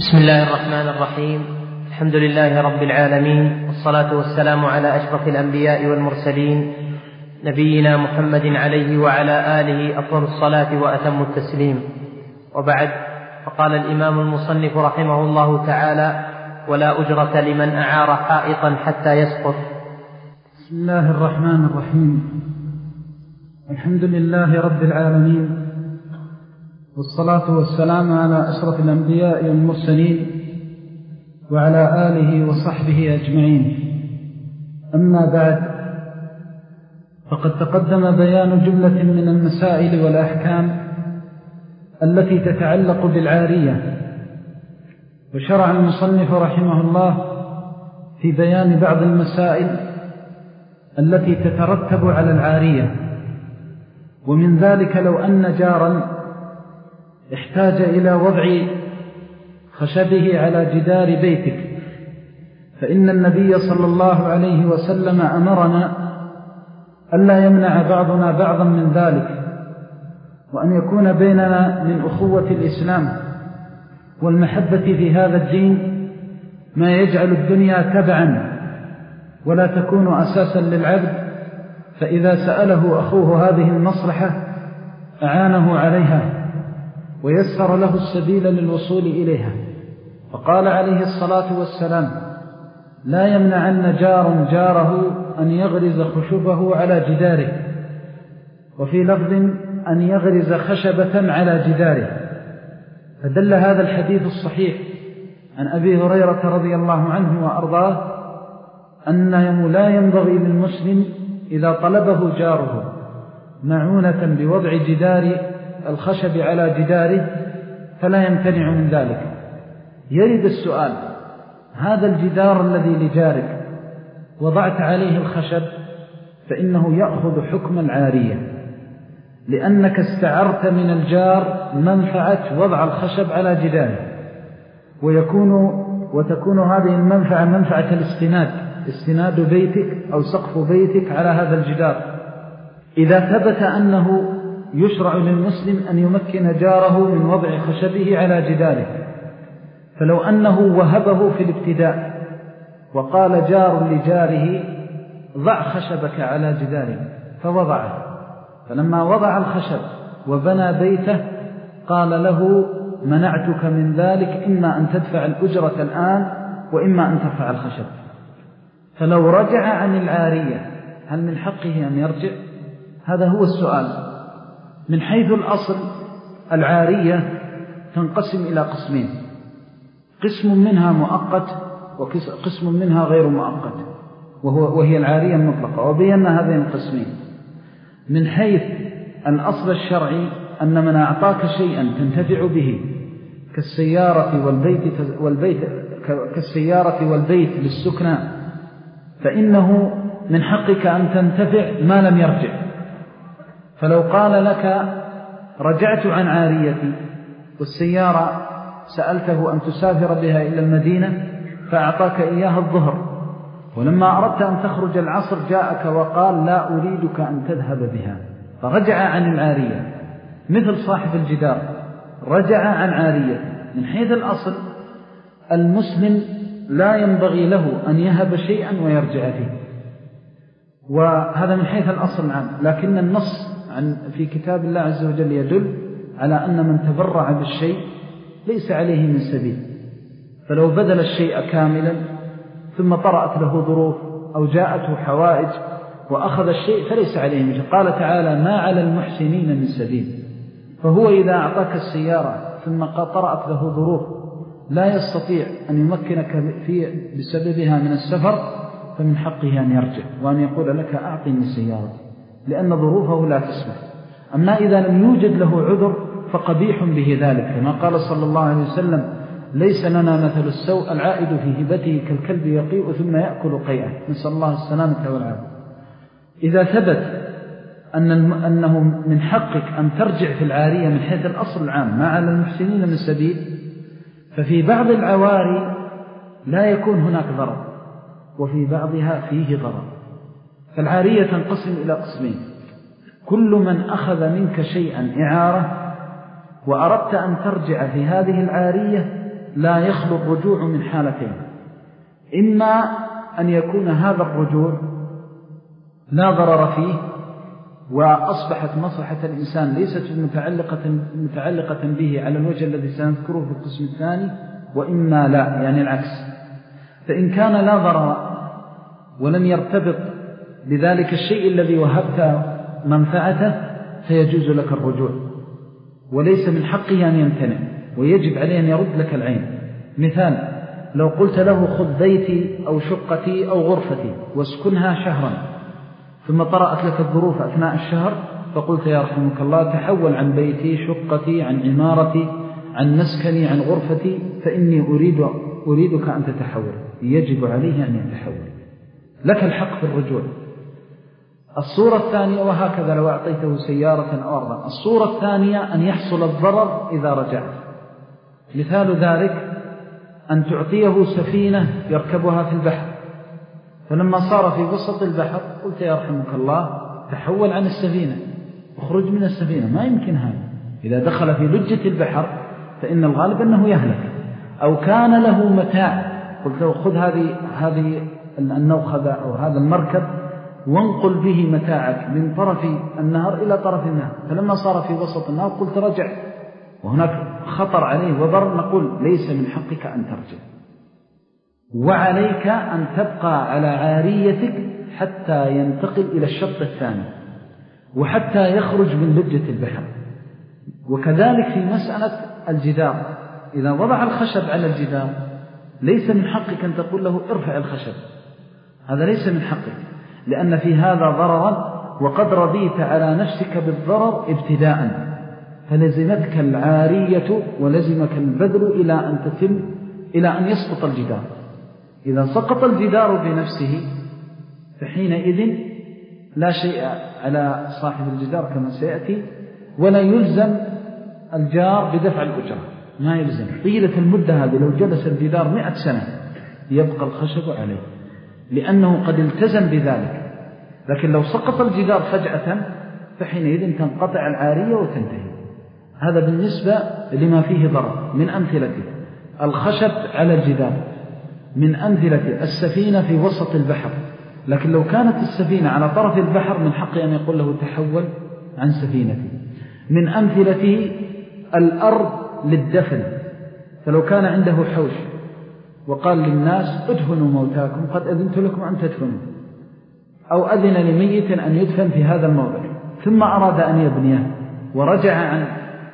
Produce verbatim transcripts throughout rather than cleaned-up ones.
بسم الله الرحمن الرحيم. الحمد لله رب العالمين، والصلاة والسلام على أشرف الأنبياء والمرسلين، نبينا محمد عليه وعلى آله أفضل الصلاة وأتم التسليم. وبعد، فقال الإمام المصنف رحمه الله تعالى: ولا أجرة لمن أعار حائطا حتى يسقط. بسم الله الرحمن الرحيم. الحمد لله رب العالمين، والصلاة والسلام على أشرف الأنبياء والمرسلين وعلى آله وصحبه أجمعين. أما بعد، فقد تقدم بيان جملة من المسائل والأحكام التي تتعلق بالعارية، وشرع المصنف رحمه الله في بيان بعض المسائل التي تترتب على العارية. ومن ذلك لو أن جارا احتاج إلى وضع خشبه على جدار بيتك، فإن النبي صلى الله عليه وسلم أمرنا ألا يمنع بعضنا بعضا من ذلك، وأن يكون بيننا من أخوة الإسلام والمحبة في هذا الدين ما يجعل الدنيا تبعا ولا تكون أساسا للعبد، فإذا سأله أخوه هذه المصلحة أعانه عليها ويسر له السبيل للوصول إليها. فقال عليه الصلاة والسلام: لا يمنعن جار جاره أن يغرز خشبه على جداره، وفي لفظ أن يغرز خشبة على جداره. فدل هذا الحديث الصحيح عن أبي هريرة رضي الله عنه وأرضاه أنه لا ينبغي للمسلم إذا طلبه جاره معونة بوضع جدار الخشب على جداره فلا يمتنع من ذلك. يرد السؤال: هذا الجدار الذي لجارك وضعت عليه الخشب فإنه يأخذ حكم العارية، لأنك استعرت من الجار منفعة وضع الخشب على جداره، ويكون وتكون هذه المنفعة منفعة الاستناد، استناد بيتك أو سقف بيتك على هذا الجدار. إذا ثبت أنه يشرع للمسلم أن يمكن جاره من وضع خشبه على جداره، فلو أنه وهبه في الابتداء وقال جار لجاره: ضع خشبك على جداره، فوضعه، فلما وضع الخشب وبنى بيته قال له: منعتك من ذلك، إما أن تدفع الأجرة الآن وإما أن ترفع الخشب. فلو رجع عن العارية هل من حقه أن يرجع؟ هذا هو السؤال. من حيث الأصل العارية تنقسم إلى قسمين: قسم منها مؤقت وقسم منها غير مؤقت، وهو وهي العارية المطلقة. وبينا هذين القسمين. من حيث الأصل الشرعي أن من أعطاك شيئا تنتفع به كالسيارة والبيت, والبيت كالسيارة والبيت للسكنى، فإنه من حقك أن تنتفع ما لم يرجع. فلو قال لك: رجعت عن عاريتي، والسيارة سألته أن تسافر بها إلى المدينة فأعطاك إياها الظهر، ولما أردت أن تخرج العصر جاءك وقال: لا أريدك أن تذهب بها، فرجع عن العارية، مثل صاحب الجدار رجع عن عارية. من حيث الأصل المسلم لا ينبغي له أن يهب شيئا ويرجع فيه، وهذا من حيث الأصل العام. لكن النص عن في كتاب الله عز وجل يدل على أن من تبرع بالشيء ليس عليه من سبيل. فلو بذل الشيء كاملا ثم طرأت له ظروف أو جاءته حوائج وأخذ الشيء فليس عليه من سبيل. قال تعالى: ما على المحسنين من سبيل. فهو إذا أعطاك السيارة ثم طرأت له ظروف لا يستطيع أن يمكنك في بسببها من السفر، فمن حقه أن يرجع وأن يقول لك: أعطني سيارتي، لأن ظروفه لا تسمح. أما إذا لم يوجد له عذر فقبيح به ذلك، كما قال صلى الله عليه وسلم: ليس لنا مثل السوء العائد في هبته كالكلب يقيء ثم يأكل قيئه، نسأل الله السلامة والعافية. إذا ثبت أن أنه من حقك أن ترجع في العارية من حيث الأصل العام ما على المحسنين من سبيل، ففي بعض العواري لا يكون هناك ضرر وفي بعضها فيه ضرر. فالعارية تنقسم إلى قسمين: كل من أخذ منك شيئا إعارة وأردت أن ترجع في هذه العارية لا يخلو الرجوع من حالتين: إما أن يكون هذا الرجوع لا ضرر فيه وأصبحت مصلحة الإنسان ليست متعلقة, متعلقة به على الوجه الذي سنذكره في القسم الثاني، وإما لا، يعني العكس. فإن كان لا ضرر ولم يرتبط بذلك الشيء الذي وهبت منفعته فيجوز لك الرجوع، وليس من حقه أن يمتنع، ويجب عليه أن يرد لك العين. مثال: لو قلت له خذ بيتي أو شقتي أو غرفتي واسكنها شهرا، ثم طرأت لك الظروف أثناء الشهر فقلت يا رحمك الله تحول عن بيتي، شقتي، عن عمارتي، عن مسكني، عن غرفتي، فإني أريد أريدك أن تتحول، يجب عليه أن يتحول، لك الحق في الرجوع. الصورة الثانية، وهكذا لو أعطيته سيارة أو أرضا. الصورة الثانية أن يحصل الضرر إذا رجعت. مثال ذلك أن تعطيه سفينة يركبها في البحر، فلما صار في وسط البحر قلت يا رحمك الله تحول عن السفينة، اخرج من السفينة، ما يمكن هذا. إذا دخل في لجة البحر فإن الغالب أنه يهلك. أو كان له متاع، قلت له خذ هذه هذه النوخذة أو هذا المركب وانقل به متاعك من طرف النهر إلى طرف النهر، فلما صار في وسط النهر قلت رجع، وهناك خطر عليه وضر، نقول ليس من حقك أن ترجع، وعليك أن تبقى على عاريتك حتى ينتقل إلى الشط الثاني وحتى يخرج من لجة البحر. وكذلك في مسألة الجدار، إذا وضع الخشب على الجدار ليس من حقك أن تقول له ارفع الخشب، هذا ليس من حقك، لأن في هذا ضررا وقد رضيت على نفسك بالضرر ابتداء، فلزمتك العارية ولزمك البذل إلى أن تتم إلى أن يسقط الجدار. إذا سقط الجدار بنفسه فحينئذ لا شيء على صاحب الجدار كما سيأتي، ولا يلزم الجار بدفع الأجرة، ما يلزم. طيلة المدة هذه لو جلس الجدار مئة سنة يبقى الخشب عليه لأنه قد التزم بذلك. لكن لو سقط الجدار فجأة فحينئذ تنقطع العارية وتنتهي. هذا بالنسبة لما فيه ضرر. من أمثلته الخشب على الجدار، من أمثلة السفينة في وسط البحر، لكن لو كانت السفينة على طرف البحر من حقه أن يقول له تحول عن سفينتي. من أمثلته الأرض للدفن، فلو كان عنده حوش وقال للناس ادفنوا موتاكم قد أذنت لكم أن تدفنوا، أو أذن لميت أن يدفن في هذا الموضع ثم أراد أن يبنيه ورجع عن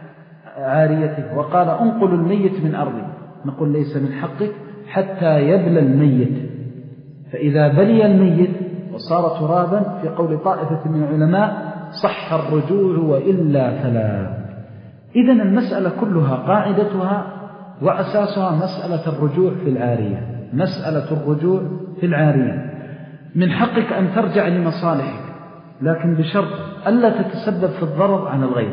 عاريته وقال انقلوا الميت من أرضي، نقول ليس من حقك حتى يبلى الميت. فإذا بلي الميت وصار ترابا في قول طائفة من العلماء صح الرجوع وإلا فلا. إذن المسألة كلها قاعدتها وأساسها مسألة الرجوع في العارية، مسألة الرجوع في العارية. من حقك أن ترجع لمصالحك، لكن بشرط ألا تتسبب في الضرر عن الغير.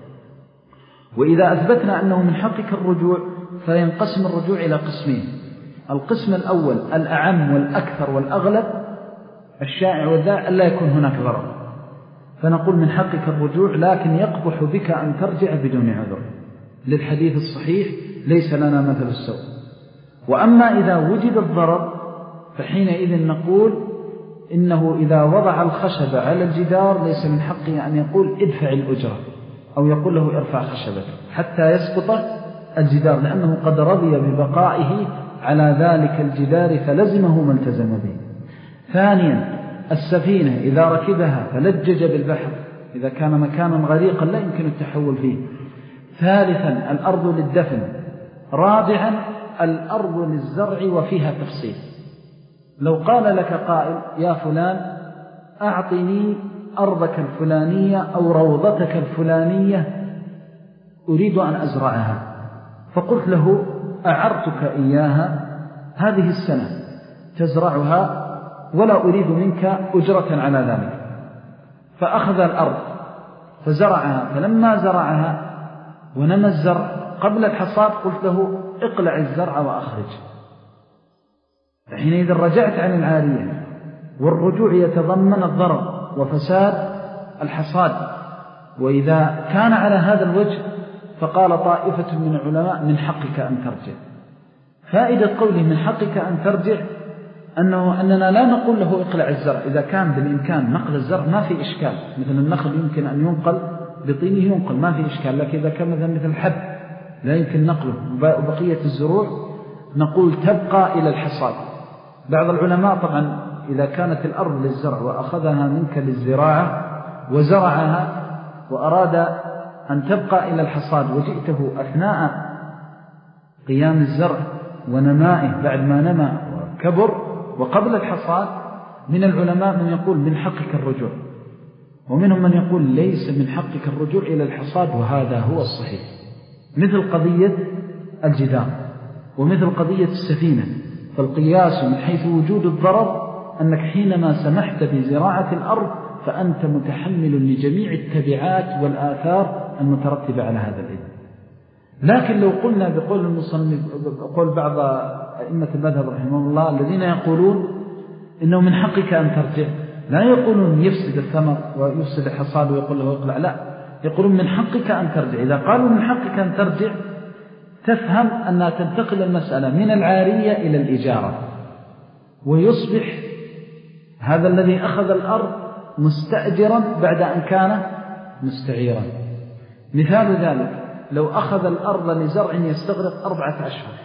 وإذا أثبتنا أنه من حقك الرجوع فينقسم الرجوع إلى قسمين: القسم الأول الأعم والأكثر والأغلب الشائع والذائع ألا يكون هناك ضرر، فنقول من حقك الرجوع لكن يقبح بك أن ترجع بدون عذر، للحديث الصحيح ليس لنا مثل السوء. وأما إذا وجد الضرر فحينئذ نقول إنه إذا وضع الخشب على الجدار ليس من حقه أن يقول ادفع الأجرة أو يقول له ارفع خشبك حتى يسقط الجدار، لأنه قد رضي ببقائه على ذلك الجدار فلزمه ما التزم به. ثانيا السفينة إذا ركبها فلجج بالبحر، إذا كان مكانا غريقا لا يمكن التحول فيه. ثالثا الأرض للدفن. رابعا الأرض للزرع وفيها تفصيل. لو قال لك قائل يا فلان أعطني أرضك الفلانية أو روضتك الفلانية أريد أن أزرعها، فقلت له أعرتك إياها هذه السنة تزرعها ولا أريد منك أجرة على ذلك، فأخذ الأرض فزرعها، فلما زرعها ونمى الزرع قبل الحصاد قلت له اقلع الزرع وأخرج، حينئذ رجعت عن العارية، والرجوع يتضمن الضرر وفساد الحصاد. وإذا كان على هذا الوجه فقال طائفة من العلماء من حقك أن ترجع، فائدة قوله من حقك أن ترجع أنه أننا لا نقول له اقلع الزرع. إذا كان بالإمكان نقل الزرع ما في إشكال، مثل النخل يمكن أن ينقل بطينه ينقل ما في إشكال، لكن إذا كان مثل مثل الحب لا يمكن نقله وبقية الزروع نقول تبقى إلى الحصاد. بعض العلماء طبعا إذا كانت الأرض للزرع وأخذها منك للزراعة وزرعها وأراد أن تبقى إلى الحصاد وجئته أثناء قيام الزرع ونمائه بعد ما نمى وكبر وقبل الحصاد، من العلماء من يقول من حقك الرجوع، ومنهم من يقول ليس من حقك الرجوع إلى الحصاد، وهذا هو الصحيح. مثل قضية الجدار ومثل قضية السفينة، فالقياس من حيث وجود الضرر أنك حينما سمحت بزراعة الأرض فأنت متحمل لجميع التبعات والآثار المترتبة على هذا الإذن. لكن لو قلنا بقول المصنف بقول بعض أئمة المذهب رحمه الله الذين يقولون إنه من حقك أن ترجع، لا يقولون يفسد الثمر ويفسد الحصاد ويقول له اقلع، لا، يقولون من حقك أن ترجع. إذا قالوا من حقك أن ترجع تفهم أنها تنتقل المسألة من العارية إلى الإجارة، ويصبح هذا الذي أخذ الأرض مستأجرا بعد أن كان مستعيرا. مثال ذلك لو أخذ الأرض لزرع يستغرق أربعة أشهر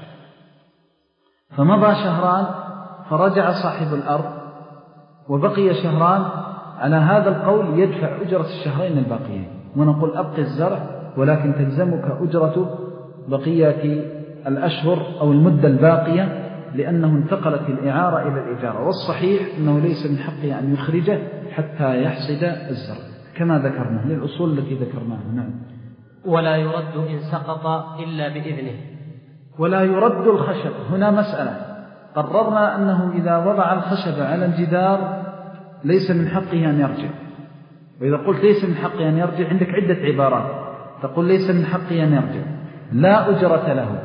فمضى شهران فرجع صاحب الأرض وبقي شهران، على هذا القول يدفع أجرة الشهرين الباقيين، ونقول أبقي الزرع ولكن تلزمك أجرة بقية الأشهر أو المدة الباقية، لأنه انتقلت الإعارة إلى الإجارة. والصحيح أنه ليس من حقه أن يخرجه حتى يحصد الزرع كما ذكرنا للأصول التي ذكرناها. نعم. ولا يرد إن سقط إلا بإذنه. ولا يرد الخشب. هنا مسألة قررنا أنه إذا وضع الخشب على الجدار ليس من حقه أن يرجع، وإذا قلت ليس من حقه أن يرجع عندك عدة عبارات، تقول ليس من حقه أن يرجع، لا أجرة له،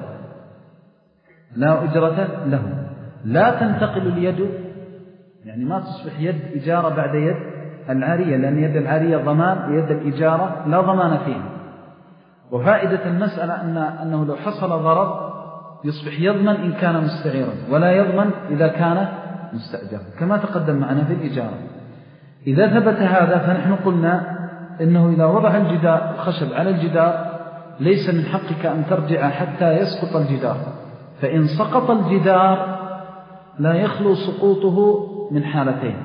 لا أجرة له، لا تنتقل اليد، يعني ما تصبح يد إجارة بعد يد العارية، لأن يد العارية ضمان ويد الإجارة لا ضمان فيها. وفائدة المسألة أن أنه لو حصل ضرر يصبح يضمن إن كان مستعيرا ولا يضمن إذا كان مستأجرا كما تقدم معنا في الإجارة. إذا ثبت هذا فنحن قلنا إنه إذا وضع الجدار الخشب على الجدار ليس من حقك أن ترجع حتى يسقط الجدار، فإن سقط الجدار لا يخلو سقوطه من حالتين: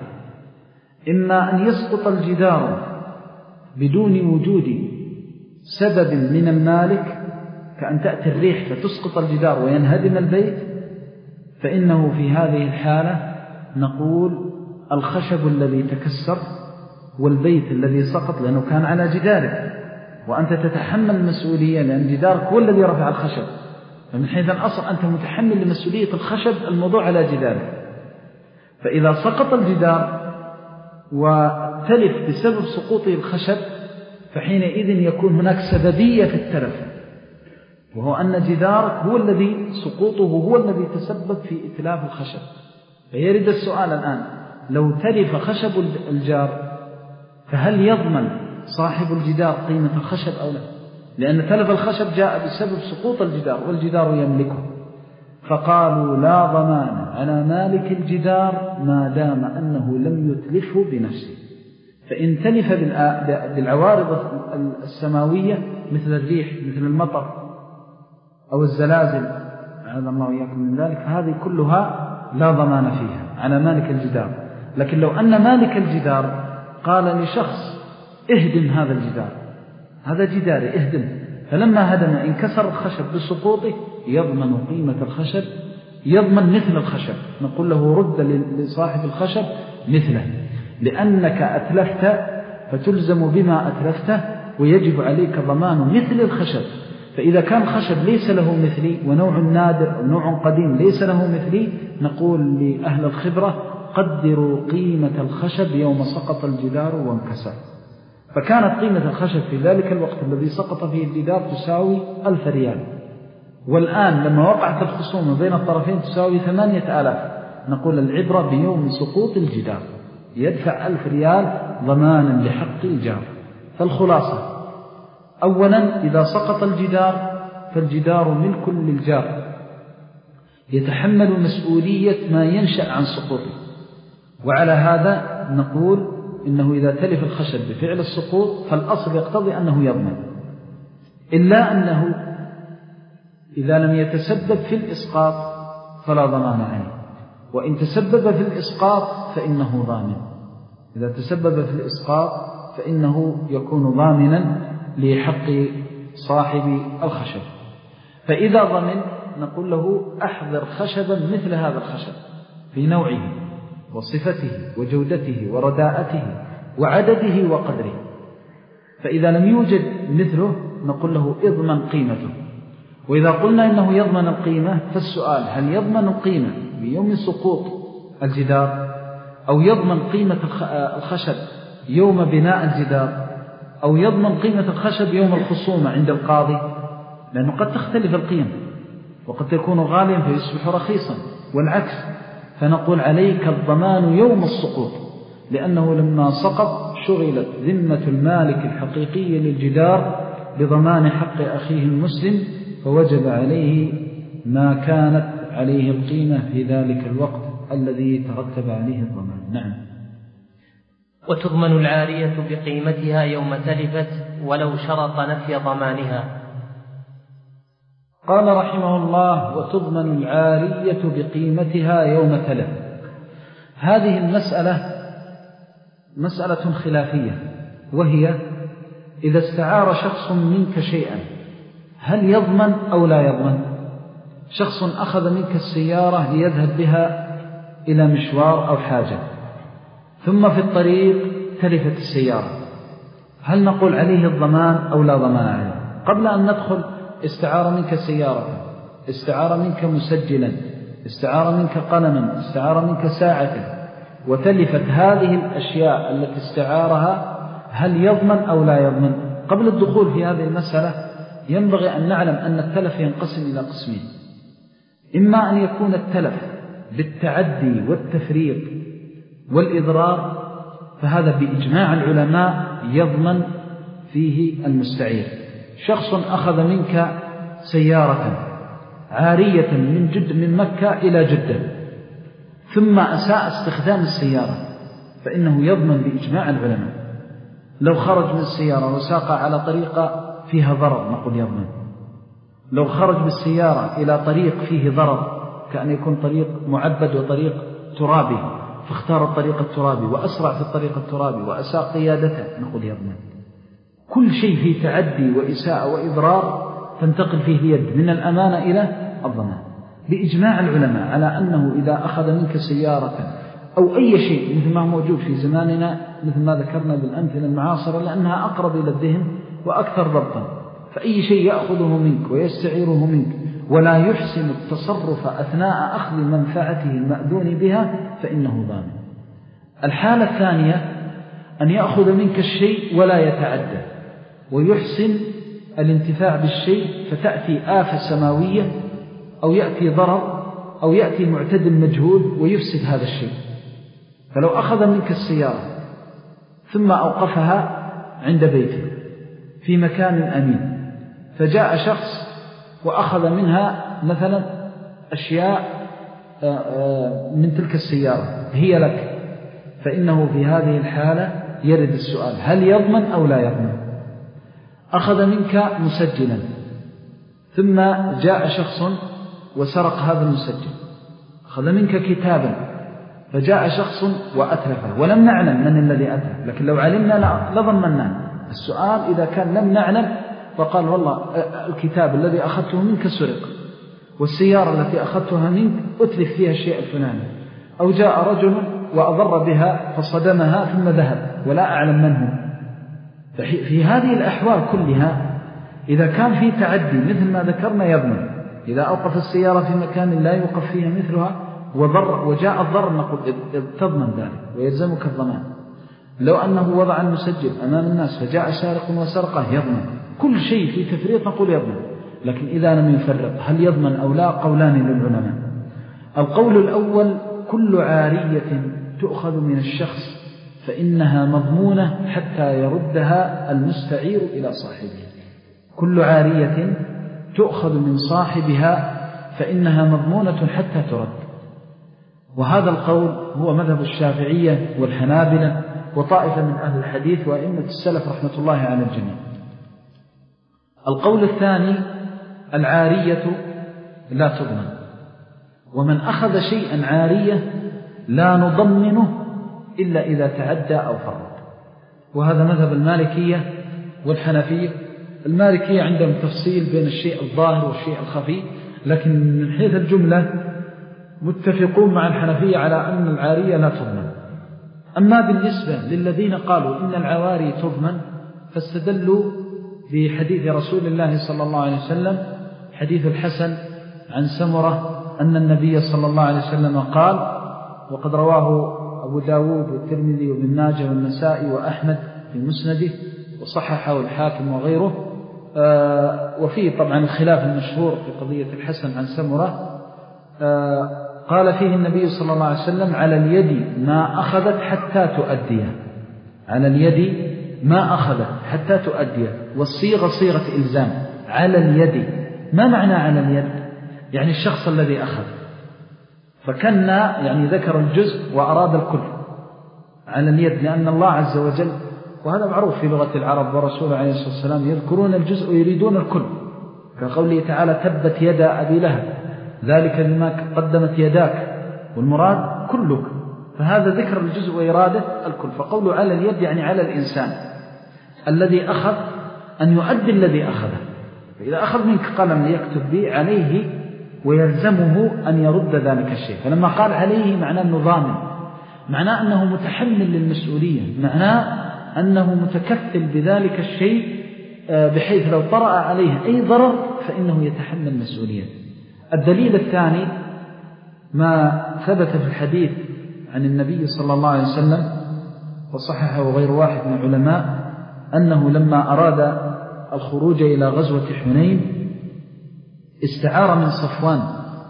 إما أن يسقط الجدار بدون وجود سبب من المالك كأن تأتي الريح فتسقط الجدار وينهدم البيت، فإنه في هذه الحالة نقول الخشب الذي تكسر والبيت الذي سقط لأنه كان على جدارك، وأنت تتحمل المسؤولية لأن جدارك هو الذي رفع الخشب، فمن حيث الأصل أنت متحمل لمسؤولية الخشب الموضوع على جدارك. فإذا سقط الجدار وتلف بسبب سقوطه الخشب فحينئذ يكون هناك سببية في التلف، وهو أن جدارك هو الذي سقوطه هو الذي تسبب في إتلاف الخشب. فيرد السؤال الآن: لو تلف خشب الجار فهل يضمن صاحب الجدار قيمة الخشب أو لا؟ لأن تلف الخشب جاء بسبب سقوط الجدار والجدار يملكه. فقالوا لا ضمان على مالك الجدار ما دام أنه لم يتلفه بنفسه. فإن تلف بالعوارض السماوية مثل الريح مثل المطر أو الزلازل أعاذ الله وإياكم من ذلك، فهذه كلها لا ضمان فيها على مالك الجدار. لكن لو أن مالك الجدار قال لشخص اهدم هذا الجدار، هذا جداري اهدم، فلما هدم انكسر الخشب بسقوطه يضمن قيمة الخشب، يضمن مثل الخشب، نقول له رد لصاحب الخشب مثله، لأنك أتلفت فتلزم بما أتلفته ويجب عليك ضمان مثل الخشب. فإذا كان الخشب ليس له مثلي ونوع نادر أو نوع قديم ليس له مثلي، نقول لأهل الخبرة قدروا قيمة الخشب يوم سقط الجدار وانكسر. فكانت قيمة الخشب في ذلك الوقت الذي سقط فيه الجدار تساوي ألف ريال، والآن لما وقعت الخصومة بين الطرفين تساوي ثمانية آلاف. نقول العبرة بيوم سقوط الجدار، يدفع ألف ريال ضمانا لحق الجار. فالخلاصة: أولا إذا سقط الجدار فالجدار ملك للجار، يتحمل مسؤولية ما ينشأ عن سقوطه. وعلى هذا نقول إنه إذا تلف الخشب بفعل السقوط فالأصل يقتضي أنه يضمن، إلا أنه إذا لم يتسبب في الإسقاط فلا ضمان عليه، وإن تسبب في الإسقاط فإنه ضامن. إذا تسبب في الإسقاط فإنه يكون ضامنا لحق صاحب الخشب. فإذا ضمن نقول له أحضر خشبا مثل هذا الخشب في نوعه وصفته وجودته ورداءته وعدده وقدره. فإذا لم يوجد مثله نقول له اضمن قيمته. وإذا قلنا إنه يضمن القيمة فالسؤال هل يضمن القيمة بيوم سقوط الجدار، أو يضمن قيمة الخشب يوم بناء الجدار، أو يضمن قيمة الخشب يوم الخصومة عند القاضي؟ لأنه قد تختلف القيم، وقد يكون غاليا فيصبح رخيصا والعكس. فنقول عليك الضمان يوم السقوط، لأنه لما سقط شغلت ذمة المالك الحقيقي للجدار بضمان حق أخيه المسلم، فوجب عليه ما كانت عليه القيمة في ذلك الوقت الذي ترتب عليه الضمان. نعم. وتضمن العارية بقيمتها يوم تلفت ولو شرط نفي ضمانها. قال رحمه الله: وتضمن العارية بقيمتها يوم تلف. هذه المسألة مسألة خلافية، وهي إذا استعار شخص منك شيئا هل يضمن أو لا يضمن؟ شخص أخذ منك السيارة ليذهب بها إلى مشوار أو حاجة، ثم في الطريق تلفت السيارة، هل نقول عليه الضمان أو لا ضمان عليه؟ قبل أن ندخل استعار منك سيارة، استعار منك مسجلا، استعار منك قلما، استعار منك ساعة، وتلفت هذه الأشياء التي استعارها، هل يضمن أو لا يضمن؟ قبل الدخول في هذه المسألة ينبغي أن نعلم أن التلف ينقسم إلى قسمين: إما أن يكون التلف بالتعدي والتفريط والإضرار، فهذا بإجماع العلماء يضمن فيه المستعير. شخص أخذ منك سيارة عارية من جد من مكة إلى جدة، ثم أساء استخدام السيارة، فإنه يضمن بإجماع العلماء. لو خرج من السيارة وساق على طريقة فيها ضرر نقول يضمن. لو خرج بالسيارة إلى طريق فيه ضرر، كأن يكون طريق معبد وطريق ترابي، فاختار الطريق الترابي وأسرع في الطريق الترابي وأساء قيادته، نقول يضمن. كل شيء فيه تعدي وإساءة وإضرار تنتقل فيه اليد من الأمانة إلى الضمان بإجماع العلماء على أنه إذا أخذ منك سيارة أو أي شيء مثل ما هو موجود في زماننا، مثل ما ذكرنا بالأمثلة المعاصرة لأنها أقرب إلى الذهن وأكثر ضبطا، فأي شيء يأخذه منك ويستعيره منك ولا يحسن التصرف أثناء أخذ منفعته المأذون بها فإنه ضامن. الحالة الثانية أن يأخذ منك الشيء ولا يتعدى ويحسن الانتفاع بالشيء، فتأتي آفة سماوية أو يأتي ضرر أو يأتي معتد مجهول ويفسد هذا الشيء. فلو أخذ منك السيارة ثم أوقفها عند بيته في مكان أمين، فجاء شخص وأخذ منها مثلا أشياء من تلك السيارة هي لك، فإنه في هذه الحالة يرد السؤال هل يضمن أو لا يضمن؟ أخذ منك مسجلا ثم جاء شخص وسرق هذا المسجل، أخذ منك كتابا فجاء شخص وأتلفه ولم نعلم من الذي أتلف، لكن لو علمنا لضمناه. السؤال إذا كان لم نعلم وقال والله الكتاب الذي أخذته منك سرق، والسيارة التي أخذتها منك أتلف فيها الشيء الفلاني، أو جاء رجل وأضر بها فصدمها ثم ذهب ولا أعلم من هو، في هذه الأحوال كلها إذا كان في تعدي مثل ما ذكرنا يضمن. إذا أوقف السيارة في مكان لا يوقف فيها مثلها وضر وجاء الضرر نقول تضمن ذلك ويلزمك الضمان. لو أنه وضع المسجل أمام الناس فجاء سارق وسرقه يضمن. كل شيء في تفريط نقول يضمن، لكن إذا لم يفرق هل يضمن أو لا؟ قولان للعلماء. القول الأول كل عارية تؤخذ من الشخص فإنها مضمونة حتى يردها المستعير إلى صاحبها. كل عارية تؤخذ من صاحبها فإنها مضمونة حتى ترد. وهذا القول هو مذهب الشافعية والحنابلة وطائفة من أهل الحديث وأئمة السلف رحمة الله على الجميع. القول الثاني العارية لا تضمن، ومن أخذ شيئا عارية لا نضمنه إلا إذا تعدى أو فرط، وهذا مذهب المالكية والحنفية. المالكية عندهم تفصيل بين الشيء الظاهر والشيء الخفي، لكن من حيث الجملة متفقون مع الحنفية على أن العارية لا تضمن. أما بالنسبة للذين قالوا إن العواري تضمن فاستدلوا بحديث رسول الله صلى الله عليه وسلم، حديث الحسن عن سمرة أن النبي صلى الله عليه وسلم قال، وقد رواه أبو داود والترمذي وابن ماجه والنسائي وأحمد في مسنده وصححه الحاكم وغيره، وفيه طبعا الخلاف المشهور في قضية الحسن عن سمرة. قال فيه النبي صلى الله عليه وسلم: على اليد ما أخذت حتى تؤديه، على اليد ما أخذت حتى تؤديه، والصيغة صيغة إلزام. على اليد، ما معنى على اليد؟ يعني الشخص الذي أخذ، فكنا يعني ذكر الجزء وأراد الكل على اليد، لأن الله عز وجل، وهذا معروف في لغة العرب ورسوله عليه الصلاة والسلام، يذكرون الجزء ويريدون الكل، كقوله تعالى: تبت يدا أبي لهب ذلك بما قدمت يداك، والمراد كلك، فهذا ذكر الجزء وإرادة الكل. فقوله على اليد يعني على الإنسان الذي أخذ أن يؤدي الذي أخذه، فإذا أخذ منك قلم ليكتب به عليه ويلزمه أن يرد ذلك الشيء. فلما قال عليه معناه أنه ضامن، معناه أنه متحمل للمسؤولية، معناه أنه متكفل بذلك الشيء، بحيث لو طرأ عليه أي ضرر فإنه يتحمل مسؤولية. الدليل الثاني ما ثبت في الحديث عن النبي صلى الله عليه وسلم وصححه غير واحد من العلماء، أنه لما أراد الخروج إلى غزوة حنين استعار من صفوان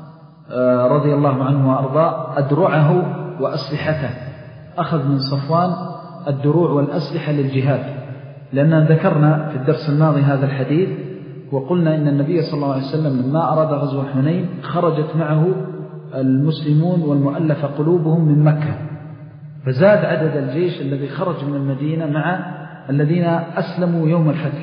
رضي الله عنه وأرضاه أدرعه وأسلحته، أخذ من صفوان الدروع والأسلحة للجهاد، لأننا ذكرنا في الدرس الماضي هذا الحديث، وقلنا إن النبي صلى الله عليه وسلم لما أراد غزوة حنين خرجت معه المسلمون والمؤلف قلوبهم من مكة، فزاد عدد الجيش الذي خرج من المدينة مع الذين أسلموا يوم الفتح،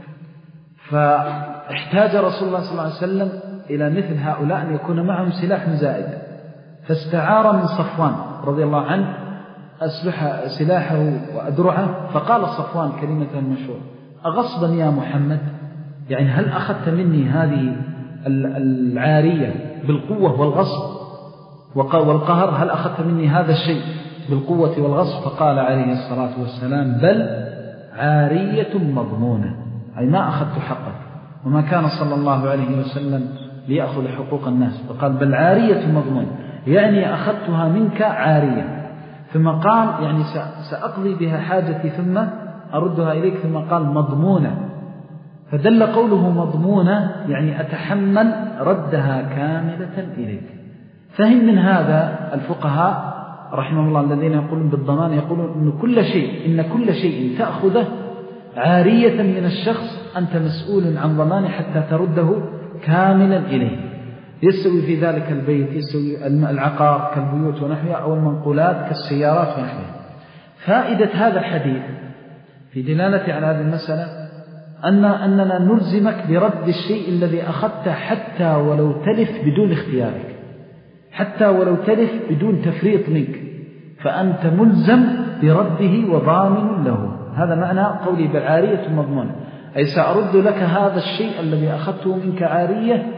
فاحتاج رسول الله صلى الله عليه وسلم إلى مثل هؤلاء أن يكون معهم سلاح زائد، فاستعار من صفوان رضي الله عنه أسلحة سلاحه وأدرعه، فقال صفوان كلمة المشهورة: أغصبا يا محمد، يعني هل أخذت مني هذه العارية بالقوة والغصب والقهر؟ هل أخذت مني هذا الشيء بالقوة والغصب؟ فقال عليه الصلاة والسلام: بل عارية مضمونة، أي ما أخذت حقك، وما كان صلى الله عليه وسلم ليأخذ حقوق الناس، فقال: بل عارية مضمونة، يعني أخذتها منك عارية. ثم قال: يعني سأقضي بها حاجتي ثم أردها إليك، ثم قال: مضمونة، فدل قوله مضمونة يعني أتحمل ردها كاملة إليك. فهم من هذا الفقهاء رحمه الله الذين يقولون بالضمان، يقولون إن كل شيء إن كل شيء تأخذه عارية من الشخص أنت مسؤول عن ضمانه حتى ترده كاملا إليه، يستوي في ذلك البيت، يستوي العقار كالبيوت ونحوها، أو المنقولات كالسيارات ونحوها. فائدة هذا الحديث في دلالة على هذه المسألة أن أننا نلزمك برد الشيء الذي أخذته حتى ولو تلف بدون اختيارك، حتى ولو تلف بدون تفريط منك، فأنت ملزم برده وضامن له. هذا معنى قولي بالعارية مضمونة، أي سأرد لك هذا الشيء الذي أخذته منك عارية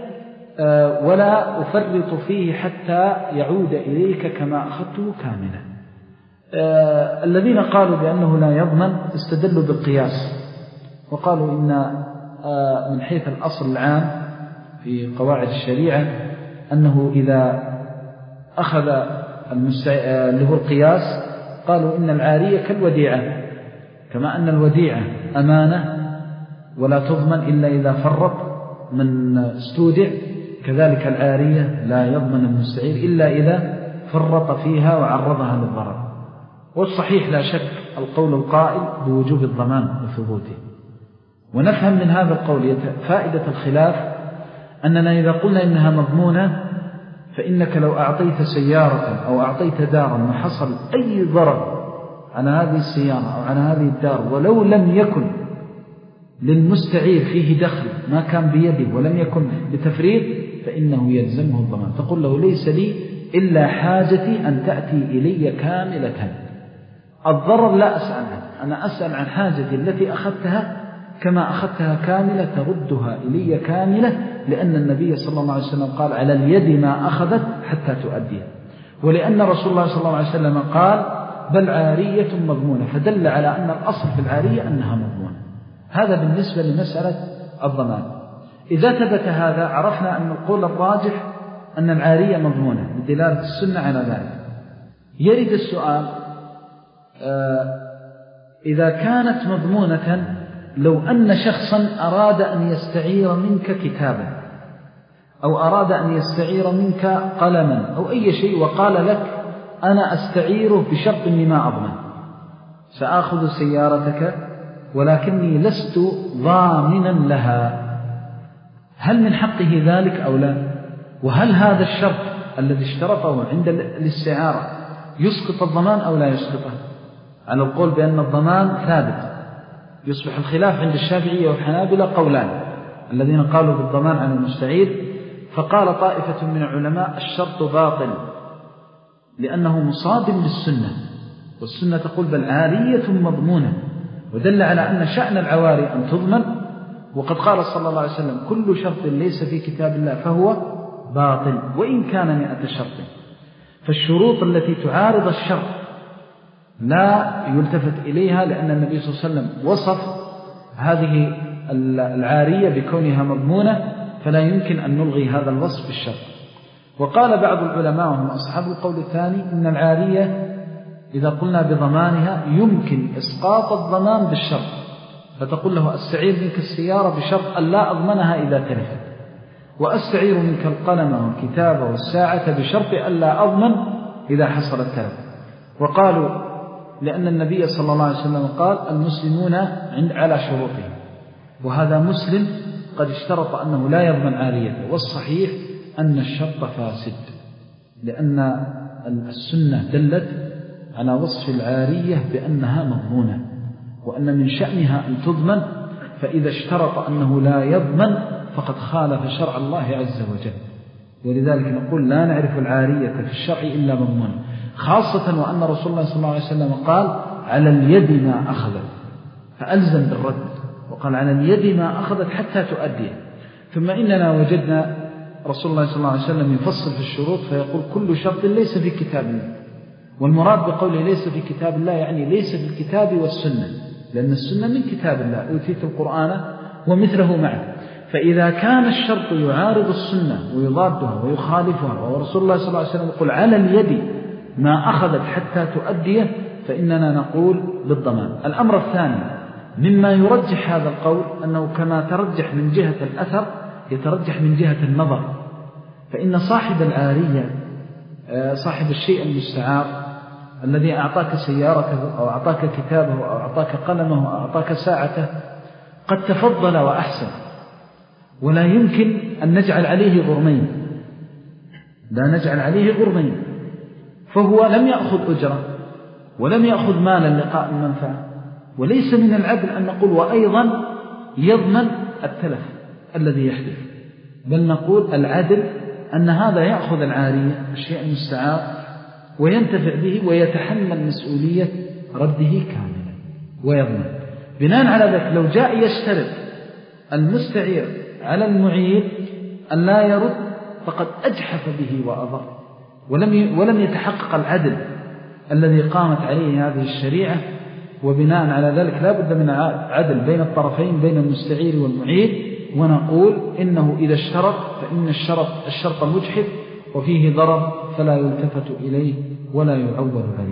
ولا أفرط فيه حتى يعود إليك كما أخذته كاملا. الذين قالوا بأنه لا يضمن استدلوا بالقياس، وقالوا إن من حيث الأصل العام في قواعد الشريعة أنه إذا أخذ اللي هو القياس قالوا إن العارية كالوديعة، كما أن الوديعة أمانة ولا تضمن إلا إذا فرط من استودع، كذلك العارية لا يضمن المستعير إلا إذا فرط فيها وعرضها للضرر. والصحيح لا شك القول القائل بوجوب الضمان وثبوته. ونفهم من هذا القول فائدة الخلاف أننا إذا قلنا إنها مضمونة فإنك لو أعطيت سيارة أو أعطيت دارا وحصل أي ضرر على هذه السيارة أو على هذه الدار ولو لم يكن للمستعير فيه دخل ما كان بيده ولم يكن بتفريط فإنه يلزمه الضمان. تقول له ليس لي إلا حاجتي أن تأتي إلي كاملة. الضرر لا أسأل عنه، أنا أسأل عن حاجتي التي أخذتها كما أخذتها كاملة تردها إلي كاملة، لأن النبي صلى الله عليه وسلم قال على اليد ما أخذت حتى تؤديها، ولأن رسول الله صلى الله عليه وسلم قال بل عارية مضمونة، فدل على أن الأصل في العارية أنها مضمونة. هذا بالنسبة لمسألة الضمان. إذا ثبت هذا عرفنا أن القول الراجح أن العارية مضمونة بدلالة السنة على ذلك. يرد السؤال إذا كانت مضمونة لو أن شخصا أراد أن يستعير منك كتابا أو أراد أن يستعير منك قلما أو أي شيء وقال لك أنا أستعيره بشرط لما أضمن، سأخذ سيارتك ولكني لست ضامنا لها، هل من حقه ذلك أو لا؟ وهل هذا الشرط الذي اشترطه عند الاستعارة يسقط الضمان أو لا يسقطه؟ على القول بأن الضمان ثابت يصبح الخلاف عند الشافعية والحنابلة قولان، الذين قالوا بالضمان عن المستعير فقال طائفة من العلماء الشرط باطل لأنه مصادم للسنة، والسنة تقول بل عارية مضمونة، ودل على أن شأن العواري أن تضمن، وقد قال صلى الله عليه وسلم كل شرط ليس في كتاب الله فهو باطل وإن كان مئة شرط. فالشروط التي تعارض الشرط لا يلتفت إليها، لأن النبي صلى الله عليه وسلم وصف هذه العارية بكونها مضمونة، فلا يمكن أن نلغي هذا الوصف بالشرط. وقال بعض العلماء وهم أصحاب القول الثاني إن العارية إذا قلنا بضمانها يمكن إسقاط الضمان بالشرط، فتقول له أستعير منك السيارة بشرط أن لا أضمنها إذا تلفت، وأستعير منك القلم والكتاب والساعة بشرط أن لا أضمن إذا حصل التلف. وقالوا لأن النبي صلى الله عليه وسلم قال المسلمون على شروطهم، وهذا مسلم قد اشترط أنه لا يضمن عاريته، والصحيح أن الشرط فاسد، لأن السنة دلت على وصف العارية بأنها مضمونة وأن من شأنها أن تضمن، فإذا اشترط أنه لا يضمن فقد خالف شرع الله عز وجل. ولذلك نقول لا نعرف العارية في الشرع إلا مضمونة، خاصة وأن رسول الله صلى الله عليه وسلم قال على اليد ما أخذت، فألزم بالرد وقال على اليد ما أخذت حتى تؤديه. ثم إننا وجدنا رسول الله صلى الله عليه وسلم يفصل في الشروط فيقول كل شرط ليس في كتاب الله، والمراد بقوله ليس في كتاب الله يعني ليس في الكتاب والسنة، لأن السنة من كتاب الله أوتيت القرآن ومثله معه. فإذا كان الشرط يعارض السنة ويضادها ويخالفها ورسول الله صلى الله عليه وسلم يقول على اليد ما أخذت حتى تؤديه، فإننا نقول بالضمان. الأمر الثاني مما يرجح هذا القول أنه كما ترجح من جهة الأثر يترجح من جهة النظر، فإن صاحب العارية صاحب الشيء المستعار الذي أعطاك سيارته أو أعطاك كتابه أو أعطاك قلمه أو أعطاك ساعته قد تفضل وأحسن، ولا يمكن أن نجعل عليه غرمين، لا نجعل عليه غرمين، فهو لم يأخذ أجرة ولم يأخذ مالا لقاء المنفعة، وليس من العدل أن نقول وأيضا يضمن التلف الذي يحدث، بل نقول العدل أن هذا يأخذ العارية الشيء المستعار وينتفع به ويتحمل مسؤولية رده كاملا ويضمن. بناء على ذلك لو جاء يشترط المستعير على المعير أن لا يرد فقد أجحف به وأضر، ولم ولم يتحقق العدل الذي قامت عليه هذه الشريعة. وبناء على ذلك لا بد من عدل بين الطرفين بين المستعير والمعير، ونقول إنه إذا اشترط فإن الشرط الشرط مجحف وفيه ضرر فلا يلتفت إليه ولا يعول عليه.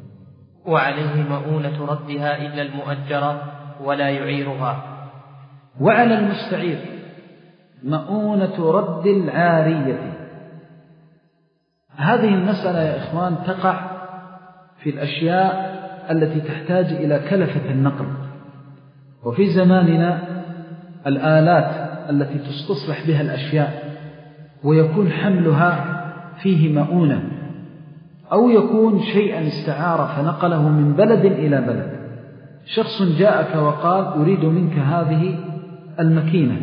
وعليه مؤونة ردها إلا المؤجرة ولا يعيرها. وعلى المستعير مؤونة رد العارية. هذه المسألة يا إخوان تقع في الأشياء التي تحتاج إلى كلفة النقل، وفي زماننا الآلات التي تستصلح بها الأشياء ويكون حملها فيه مؤونة، أو يكون شيئا استعار فنقله من بلد إلى بلد. شخص جاءك وقال أريد منك هذه المكينة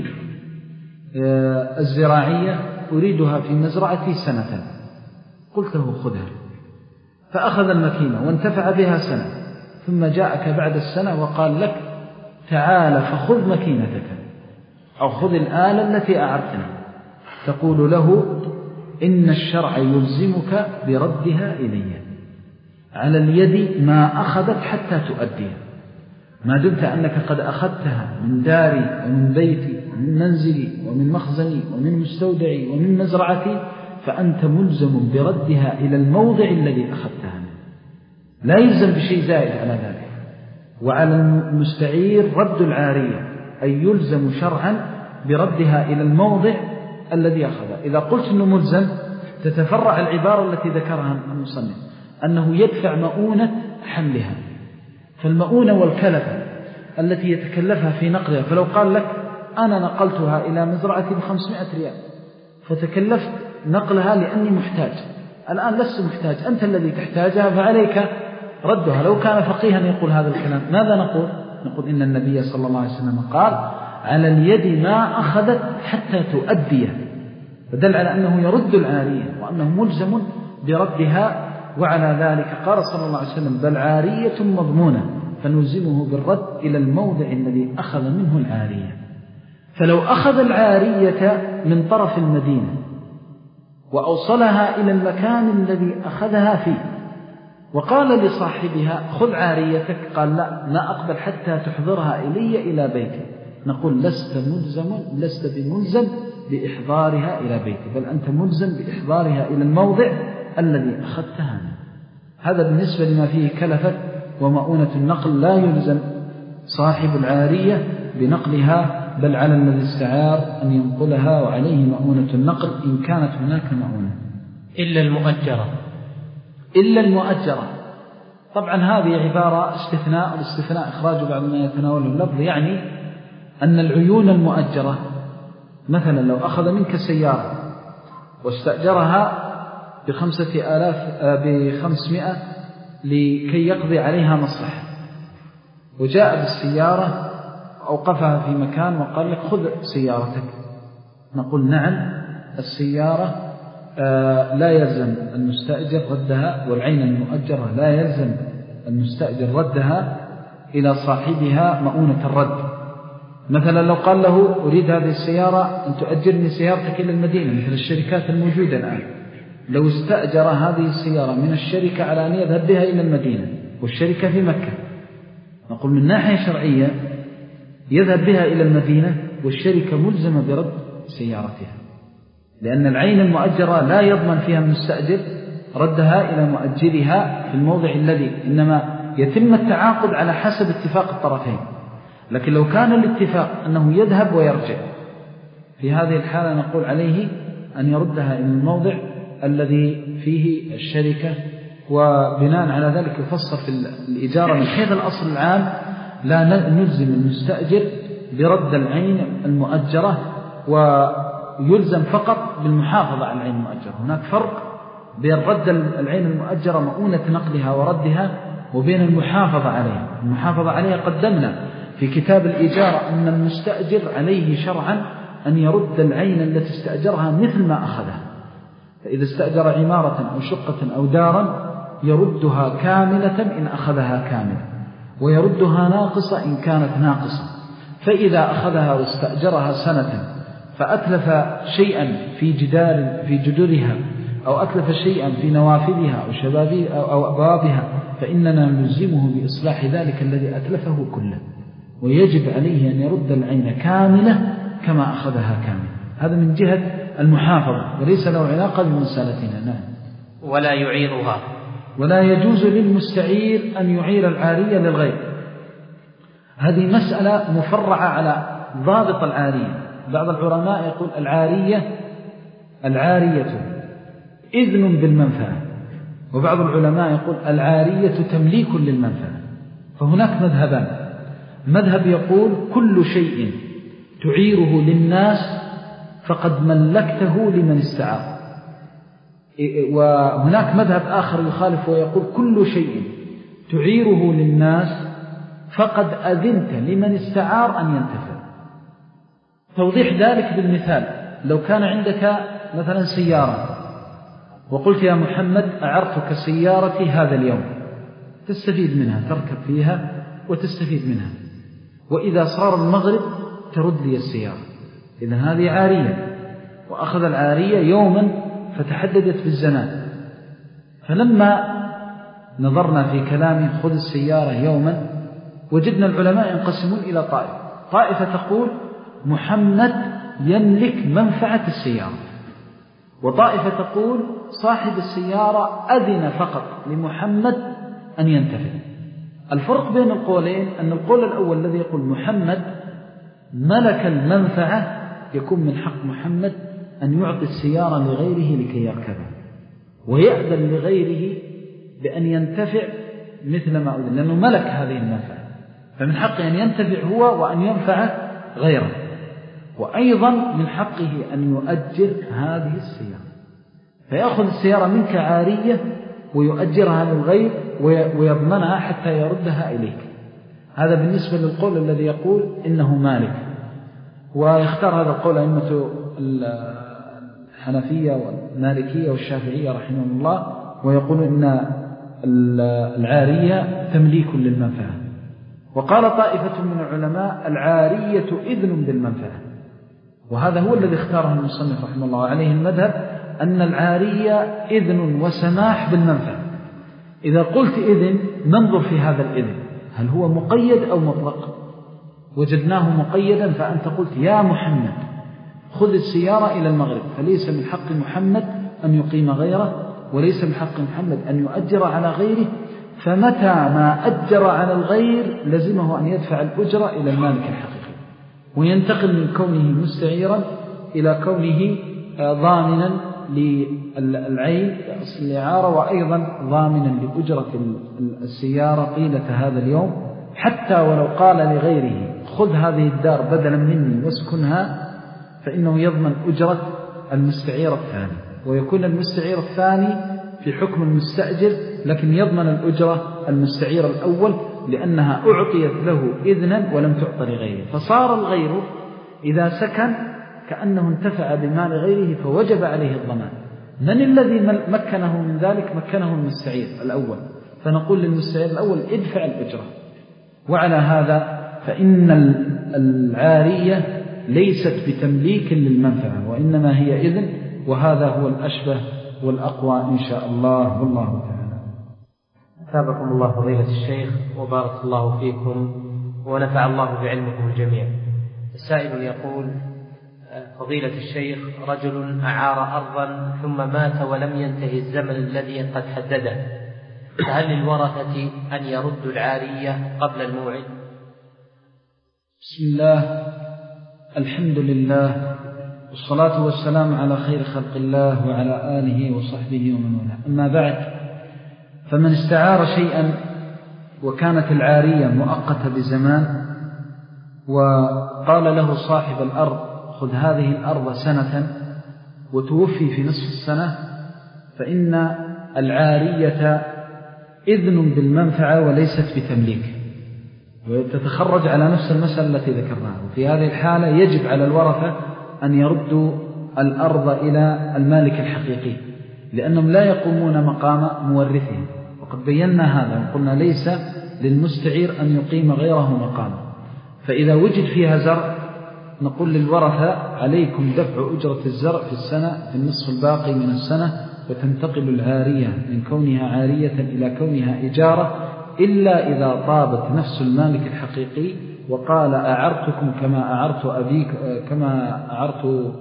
الزراعية أريدها في مزرعتي سنة، قلت له خذها، فأخذ المكينة وانتفع بها سنة، ثم جاءك بعد السنة وقال لك تعال فخذ مكينتك أو خذ الآلة التي أعرتنا، تقول له إن الشرع يلزمك بردها إلي على اليد ما أخذت حتى تؤديها. ما دمت أنك قد أخذتها من داري ومن بيتي ومن منزلي ومن مخزني ومن مستودعي ومن مزرعتي فأنت ملزم بردها إلى الموضع الذي أخذتها منه، لا يلزم بشيء زائد على ذلك. وعلى المستعير رد العارية، أي يلزم شرعا بردها إلى الموضع الذي أخذها. إذا قلت أنه ملزم تتفرع العبارة التي ذكرها المصنف أنه يدفع مؤونة حملها، فالمؤونة والكلفة التي يتكلفها في نقلها. فلو قال لك أنا نقلتها إلى مزرعتي بخمسمائة ريال فتكلفت نقلها لأني محتاج، الآن لست محتاج، أنت الذي تحتاجها فعليك ردها. لو كان فقيها يقول هذا الكلام ماذا نقول؟ نقول إن النبي صلى الله عليه وسلم قال على اليد ما أخذت حتى تؤديه، فدل على أنه يرد العارية وأنه ملزم بردها. وعلى ذلك قال صلى الله عليه وسلم بل عارية مضمونة فنلزمه بالرد إلى الموضع الذي أخذ منه العارية. فلو أخذ العارية من طرف المدينة وأوصلها إلى المكان الذي أخذها فيه وقال لصاحبها خذ عاريتك، قال لا ما أقبل حتى تحضرها إلي إلى بيتي، نقول لست ملزم لست بملزم بإحضارها إلى بيتي، بل أنت ملزم بإحضارها إلى الموضع الذي أخذتها منه. هذا بالنسبة لما فيه كلفة ومؤونة النقل. لا يلزم صاحب العارية بنقلها، بل على الذي استعار أن ينقلها وعليه مؤونة النقل إن كانت هناك مؤونة. إلا المؤجرة إلا المؤجرة طبعا هذه عبارة استثناء، والاستثناء إخراج بعض ما يتناوله اللفظ، يعني أن العيون المؤجرة مثلا لو أخذ منك سيارة واستأجرها بخمسة آلاف بخمسمائة لكي يقضي عليها مصلحة، وجاء بالسيارة أوقفها في مكان وقال لك خذ سيارتك، نقول نعم السيارة لا يلزم المستأجر ردها، والعين المؤجرة لا يلزم المستأجر ردها إلى صاحبها مؤونة الرد. مثلا لو قال له أريد هذه السيارة أن تؤجرني سيارتك إلى المدينة، مثل الشركات الموجودة الآن، لو استأجر هذه السيارة من الشركة على أن يذهب بها إلى المدينة والشركة في مكة، نقول من ناحية شرعية يذهب بها إلى المدينة والشركة ملزمة برد سيارتها، لأن العين المؤجرة لا يضمن فيها المستأجر ردها إلى مؤجرها في الموضع الذي، إنما يتم التعاقد على حسب اتفاق الطرفين. لكن لو كان الاتفاق أنه يذهب ويرجع، في هذه الحالة نقول عليه أن يردها إلى الموضع الذي فيه الشركة. وبناء على ذلك يفصل في الإجارة من حيث الأصل العام لا نلزم المستأجر برد العين المؤجرة، ويلزم فقط بالمحافظة على العين المؤجرة. هناك فرق بين رد العين المؤجرة مؤونة نقلها وردها وبين المحافظة عليها. المحافظة عليها قدمنا في كتاب الإجارة أن المستأجر عليه شرعا أن يرد العين التي استأجرها مثل ما أخذها، فإذا استأجر عمارة أو شقة أو دارا يردها كاملة إن أخذها كاملة، ويردها ناقصة إن كانت ناقصة. فإذا أخذها واستأجرها سنة فأتلف شيئا في جدار في جدرها أو أتلف شيئا في نوافذها أو شبابها أو أبوابها، فإننا نلزمه بإصلاح ذلك الذي أتلفه كله، ويجب عليه أن يرد العين كاملة كما أخذها كاملة. هذا من جهة المحافظة وليس له علاقة بمسألتنا. نعم. ولا يعيرها، ولا يجوز للمستعير أن يعير العارية للغير. هذه مسألة مفرعة على ضابط العارية. بعض العلماء يقول العارية العارية إذن بالمنفعة، وبعض العلماء يقول العارية تمليك للمنفعة. فهناك مذهبان، مذهب يقول كل شيء تعيره للناس فقد ملكته لمن استعار. وهناك مذهب آخر يخالف ويقول كل شيء تعيره للناس فقد أذنت لمن استعار أن ينتفع. توضيح ذلك بالمثال: لو كان عندك مثلا سيارة وقلت يا محمد أعرتك سيارتي هذا اليوم، تستفيد منها، تركب فيها وتستفيد منها، وإذا صار المغرب ترد لي السيارة. إذن هذه عارية، وأخذ العارية يوما فتحددت بالزمان. فلما نظرنا في كلامه خذ السيارة يوما، وجدنا العلماء ينقسمون إلى طائفة. طائفة تقول محمد يملك منفعة السيارة، وطائفة تقول صاحب السيارة أذن فقط لمحمد أن ينتفع. الفرق بين القولين أن القول الأول الذي يقول محمد ملك المنفعة يكون من حق محمد أن يعطي السيارة لغيره لكي يركبها، ويأذن لغيره بأن ينتفع مثل ما أذن، لأنه ملك هذه المنفعة، فمن حقه أن ينتفع هو وأن ينفع غيره. وأيضا من حقه أن يؤجر هذه السيارة، فيأخذ السيارة منك عارية ويؤجرها للغير ويضمنها حتى يردها إليك. هذا بالنسبة للقول الذي يقول إنه مالك. ويختار هذا القول أئمة الحنفية والمالكية والشافعية رحمه الله، ويقول إن العارية تمليك للمنفعة. وقال طائفة من العلماء العارية إذن بالمنفعة، وهذا هو الذي اختاره المصنف رحمه الله عليه المذهب، أن العارية إذن وسماح بالمنفعة. إذا قلت إذن ننظر في هذا الإذن هل هو مقيد أو مطلق. وجدناه مقيدا، فأنت قلت يا محمد خذ السيارة إلى المغرب، فليس من حق محمد أن يقيم غيره، وليس من حق محمد أن يؤجر على غيره. فمتى ما أجر على الغير لزمه أن يدفع الأجرة إلى المالك الحقيقي، وينتقل من كونه مستعيرا إلى كونه ضامنا للعين أصل الإعارة، وأيضا ضامنا لأجرة السيارة طيلة هذا اليوم، حتى ولو قال لغيره خذ هذه الدار بدلا مني واسكنها، فإنه يضمن أجرة المستعير الثاني، ويكون المستعير الثاني في حكم المستأجر، لكن يضمن الأجرة المستعير الأول، لأنها أعطيت له إذنا ولم تعطى لغيره. فصار الغير إذا سكن كأنه انتفع بمال غيره، فوجب عليه الضمان. من الذي مكنه من ذلك؟ مكنه المستعير الأول، فنقول للمستعير الأول ادفع الأجرة. وعلى هذا فإن العارية ليست بتمليك للمنفعة، وإنما هي إذن، وهذا هو الأشبه والأقوى إن شاء الله، والله تعالى. أثابكم الله فضيلة الشيخ وبارك الله فيكم ونفع الله بعلمكم الجميع. السائل يقول: فضيلة الشيخ، رجل أعار أرضا ثم مات ولم ينتهي الزمن الذي قد حدده، فهل للورثة أن يردوا العارية قبل الموعد؟ بسم الله، الحمد لله، والصلاة والسلام على خير خلق الله وعلى آله وصحبه ومن والاه. أما بعد، فمن استعار شيئا وكانت العارية مؤقتة بزمان، وقال له صاحب الأرض خذ هذه الأرض سنة، وتوفي في نصف السنة، فإن العارية إذن بالمنفعة وليست بتمليك، وتتخرج على نفس المسألة التي ذكرناها. وفي هذه الحالة يجب على الورثة أن يردوا الأرض إلى المالك الحقيقي، لأنهم لا يقومون مقام مورثهم. وقد بينا هذا وقلنا ليس للمستعير أن يقيم غيره مقام. فإذا وجد فيها زرع نقول للورثة عليكم دفع أجرة الزرع في السنة في النصف الباقي من السنة، وتنتقل العارية من كونها عارية إلى كونها إجارة، إلا إذا طابت نفس المالك الحقيقي وقال أعرتكم كما أعرت أبيك كما أعرت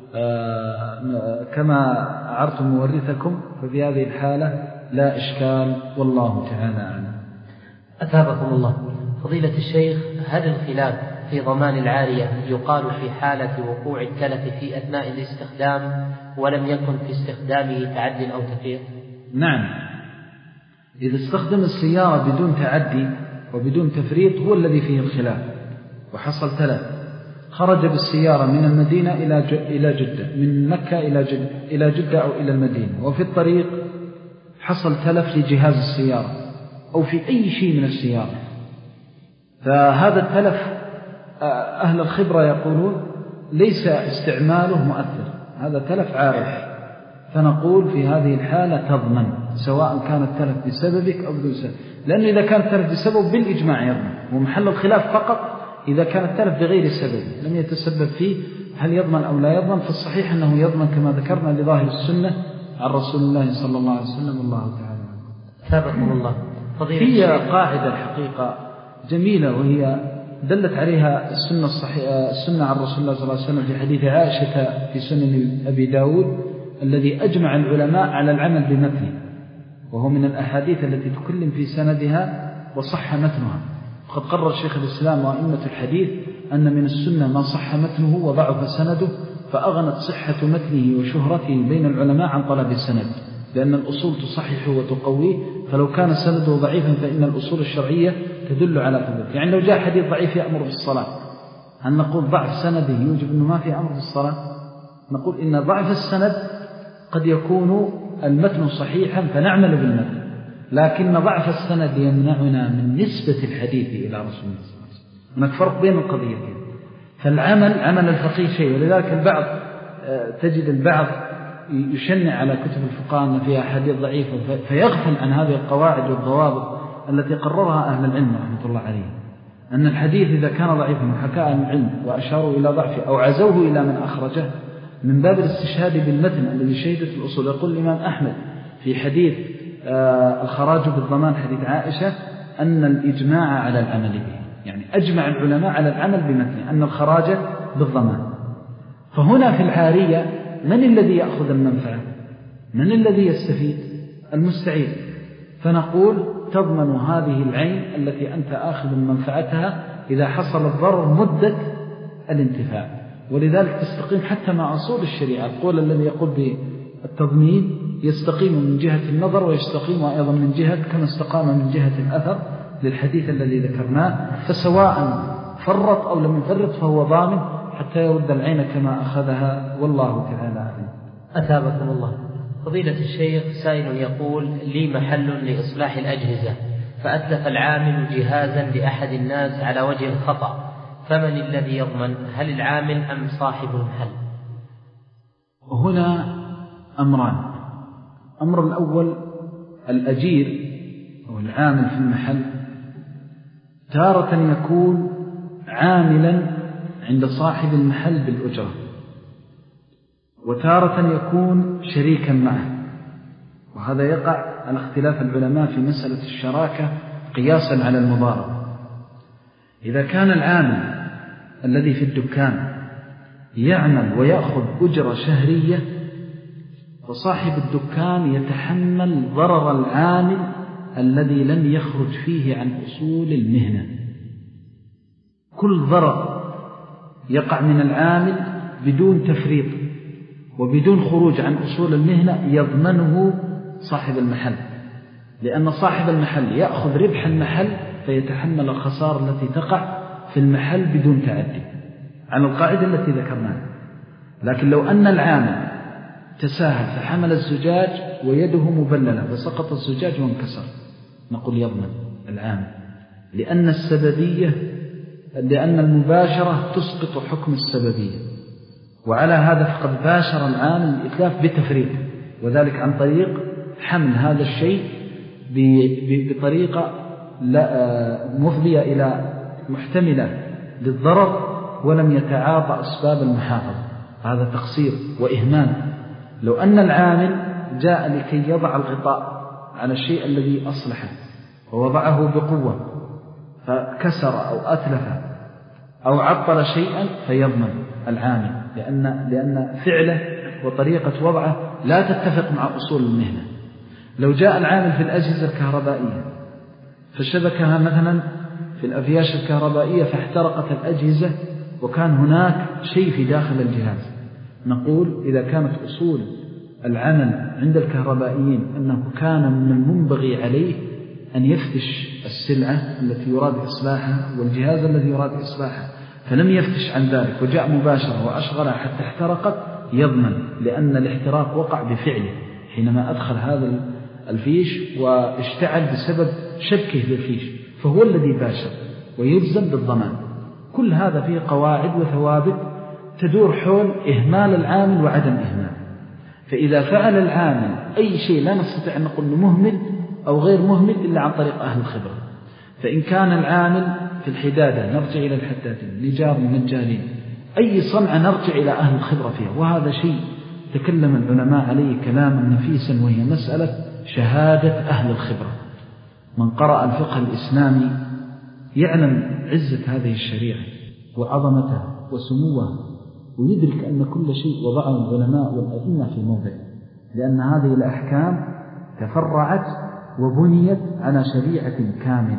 كما أعرت مورثكم، ففي هذه الحالة لا إشكال، والله تعالى أعلم. أثابكم الله فضيلة الشيخ، هل الخلاف في ضمان العارية يقال في حالة وقوع التلف في أثناء الاستخدام ولم يكن في استخدامه تعدي أو تفريط؟ نعم، إذا استخدم السيارة بدون تعدي وبدون تفريط هو الذي فيه الخلاف وحصل تلف، خرج بالسيارة من المدينة إلى جدة، من مكة إلى جدة, إلى جدة أو إلى المدينة، وفي الطريق حصل تلف لجهاز السيارة أو في أي شيء من السيارة، فهذا التلف أهل الخبرة يقولون ليس استعماله مؤثر، هذا تلف عارف، فنقول في هذه الحالة تضمن سواء كان التلف بسببك أو بدون سبب، لأن إذا كان التلف بسبب بالإجماع يضمن، ومحل الخلاف فقط إذا كان التلف بغير سبب لم يتسبب فيه هل يضمن أو لا يضمن. فالصحيح أنه يضمن كما ذكرنا لظاهر السنة عن رسول الله صلى الله عليه وسلم. الله تعالى ثابتكم الله. هي قاعدة الحقيقة جميلة وهي دلت عليها السنة الصحيحة السنة عن رسول الله صلى الله عليه وسلم في حديث عائشة في سنن أبي داود الذي أجمع العلماء على العمل بمتنه، وهو من الأحاديث التي تكلم في سندها وصح متنها. وقد قرر شيخ الإسلام وأئمة الحديث أن من السنة ما صح متنه وضعف سنده، فأغنت صحة متنه وشهرته بين العلماء عن طلب السند، لأن الأصول تصححه وتقويه، فلو كان سنده ضعيفا فإن الأصول الشرعية تدل على ثبوته. يعني لو جاء حديث ضعيف يأمر بالصلاة، هل نقول ضعف سنده يوجب أنه ما في أمر بالصلاة؟ نقول إن ضعف السند قد يكون المتن صحيحا فنعمل بالمتن، لكن ضعف السند يمنعنا من نسبة الحديث إلى رسول الله صلى الله عليه وسلم. هناك فرق بين القضيتين. فالعمل عمل الفقيه شيء، ولذلك البعض تجد البعض يشنع على كتب الفقهاء أن فيها حديث ضعيف فيغفل عن هذه القواعد والضوابط التي قررها أهل العلم رحمة الله عليه، أن الحديث إذا كان ضعيفا وحكى عن العلم وأشاروا إلى ضعفه أو عزوه إلى من أخرجه من باب الاستشهاد بالمتن الذي شهدت الأصول. يقول الإمام أحمد في حديث آه الخراج بالضمان حديث عائشة أن الإجماع على العمل به، يعني أجمع العلماء على العمل بمتن أن الخراج بالضمان. فهنا في العارية من الذي يأخذ المنفعة؟ من الذي يستفيد؟ المستعير. فنقول تضمن هذه العين التي أنت آخذ منفعتها إذا حصل الضرر مدة الانتفاع، ولذلك تستقيم حتى مع أصول الشريعة. القول الذي يقول بالتضمين يستقيم من جهة النظر ويستقيم أيضا من جهة كما استقام من جهة الأثر للحديث الذي ذكرناه، فسواء فرط أو لم يفرط فهو ضامن حتى يرد العين كما أخذها، والله تعالى أعلم. أثابكم الله. فضيلة الشيخ، سائل يقول لي محل لإصلاح الأجهزة، فأتلف العامل جهازا لأحد الناس على وجه الخطأ، فمن الذي يضمن؟ هل العامل أم صاحب المحل؟ هنا أمران. أمر الأول الأجير أو العامل في المحل تارة يكون عاملا عند صاحب المحل بالأجرة، وتارة يكون شريكا معه، وهذا يقع على اختلاف العلماء في مسألة الشراكة قياسا على المضاربة. إذا كان العامل الذي في الدكان يعمل ويأخذ أجرة شهرية، فصاحب الدكان يتحمل ضرر العامل الذي لم يخرج فيه عن أصول المهنة. كل ضرر يقع من العامل بدون تفريط وبدون خروج عن أصول المهنة يضمنه صاحب المحل، لأن صاحب المحل يأخذ ربح المحل فيتحمل الخسارة التي تقع في المحل بدون تعدي على القاعدة التي ذكرناها. لكن لو أن العامل تساهل فحمل الزجاج ويده مبللة فسقط الزجاج وانكسر، نقول يضمن العامل، لأن السببية لأن المباشرة تسقط حكم السببية، وعلى هذا فقد باشر العامل الإتلاف بتفريط، وذلك عن طريق حمل هذا الشيء بطريقة مفضية إلى محتملة للضرر ولم يتعاطى أسباب المحافظة. هذا تقصير وإهمال. لو أن العامل جاء لكي يضع الغطاء على الشيء الذي أصلحه ووضعه بقوة فكسر أو أتلف أو عطل شيئا فيضمن العامل، لأن, لأن فعله وطريقة وضعه لا تتفق مع أصول المهنة. لو جاء العامل في الأجهزة الكهربائية فشبكها مثلا في الأفياش الكهربائية فاحترقت الأجهزة وكان هناك شيء في داخل الجهاز، نقول إذا كانت أصول العمل عند الكهربائيين أنه كان من المنبغي عليه أن يفتش السلعة التي يراد إصلاحها والجهاز الذي يراد إصلاحه، فلم يفتش عن ذلك وجاء مباشرة وأشغلها حتى احترقت يضمن، لأن الاحتراق وقع بفعله حينما أدخل هذا الفيش واشتعل بسبب شبكه بالفيش، فهو الذي باشر ويلزم بالضمان. كل هذا فيه قواعد وثوابت تدور حول إهمال العامل وعدم إهمال. فإذا فعل العامل أي شيء لا نستطيع أن نقول أنه مهمل أو غير مهمل إلا عن طريق أهل الخبرة. فإن كان العامل في الحدادة نرجع إلى الحدادين، نجار النجارين، أي صنعة نرجع إلى أهل الخبرة فيها. وهذا شيء تكلم العلماء عليه كلاما نفيسا، وهي مسألة شهادة أهل الخبرة. من قرأ الفقه الإسلامي يعلم عزة هذه الشريعة وعظمتها وسموها، ويدرك أن كل شيء وضعه العلماء والأئمة في موضع، لأن هذه الأحكام تفرعت وبنيت على شريعة كاملة،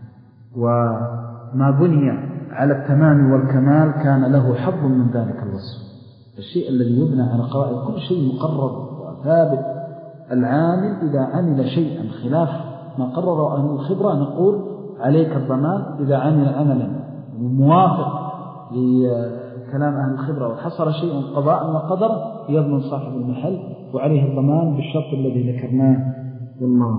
وما بني على التمام والكمال كان له حظ من ذلك الوصف. الشيء الذي يبنى على قواعد كل شيء مقرر وثابت. العامل إذا عمل شيئا خلاف ما قرره أهل الخبرة نقول عليك الضمان. إذا عمل عملا موافق لكلام أهل الخبرة وحصل شيء قضاء وقدر يضمن صاحب المحل وعليه الضمان بالشرط الذي ذكرناه. والله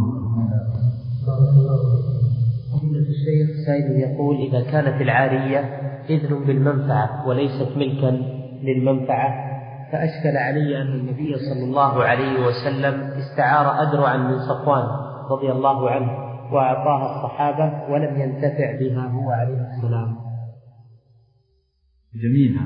فضيلة الشيخ سائل يقول: إذا كانت العارية إذن بالمنفعة وليست ملكا للمنفعة، فأشكل علي أن النبي صلى الله عليه وسلم استعار أدرعا من صفوان رضي الله عنه وأعطاها الصحابة ولم ينتفع بها هو عليه السلام. جميل.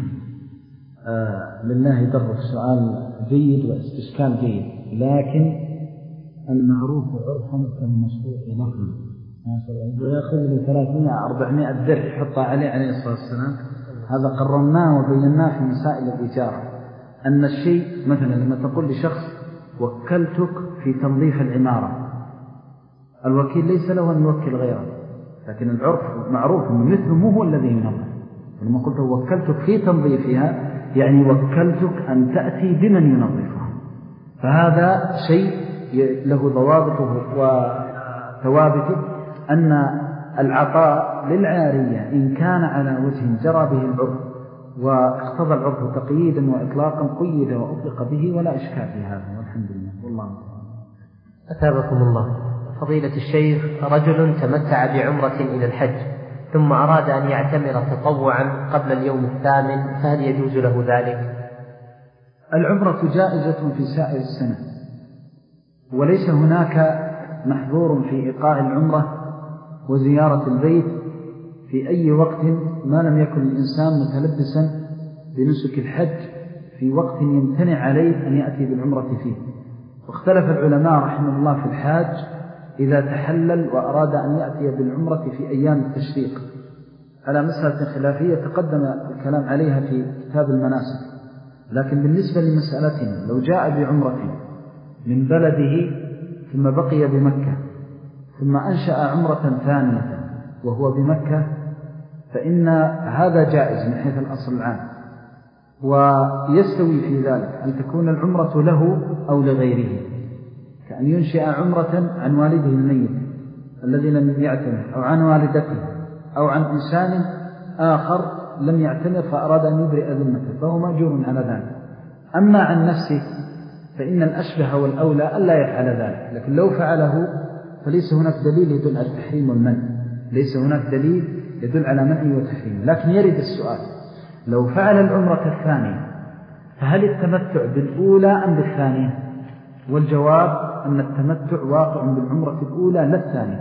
آه لله درك سؤال جيد واستشكال جيد، لكن المعروف عرفا كالمشروع نقلا. ويأخذ له ثلاثمائة أربعمائة درع يحطها عليه عليه الصلاة والسلام. هذا قررناه وبيناه في مسائل الإجارة، أن الشيء مثلا لما تقول لشخص وكلتك في تنظيف العمارة، الوكيل ليس له أن يوكل غيره، لكن العرف معروف أنه مثله مو هو الذي ينظف. لما قلت وكلتك في تنظيفها يعني وكلتك أن تأتي بمن ينظفها، فهذا شيء له ضوابطه وثوابته. أن العطاء للعارية إن كان على وجه جرى به العرف واقتضى العرف تقييدا وإطلاقا قيد وأطلق به ولا إشكال في هذا، والحمد لله. والله أثابكم الله. فضيلة الشيخ: رجل تمتع بعمرة إلى الحج ثم أراد أن يعتمر تطوعا قبل اليوم الثامن، فهل يجوز له ذلك؟ العمرة جائزة في سائر السنة، وليس هناك محظور في إيقاع العمرة وزيارة البيت في أي وقت ما لم يكن الإنسان متلبسا بنسك الحج في وقت يمتنع عليه أن يأتي بالعمرة فيه. واختلف العلماء رحمه الله في الحاج إذا تحلل وأراد أن يأتي بالعمرة في أيام التشريق على مسألة خلافية تقدم الكلام عليها في كتاب المناسك. لكن بالنسبة لمسألتنا لو جاء بعمرة من بلده ثم بقي بمكة ثم أنشأ عمرة ثانية وهو بمكة، فإن هذا جائز من حيث الأصل العام، ويستوي في ذلك أن تكون العمرة له أو لغيره، كأن ينشئ عمرة عن والده الميت الذي لم يعتمر، أو عن والدته، أو عن إنسان آخر لم يعتمر فأراد أن يبرئ ذمته، فهو مأجور على ذلك. أما عن نفسه فإن الأشبه والأولى ألا يفعل ذلك، لكن لو فعله فليس هناك دليل يدل على التحريم والمنع، ليس هناك دليل يدل على منع وتحريم. لكن يرد السؤال: لو فعل العمرة الثانية فهل التمتع بالأولى أم بالثانية؟ والجواب أن التمتع واقع بالعمرة الأولى لا الثانية،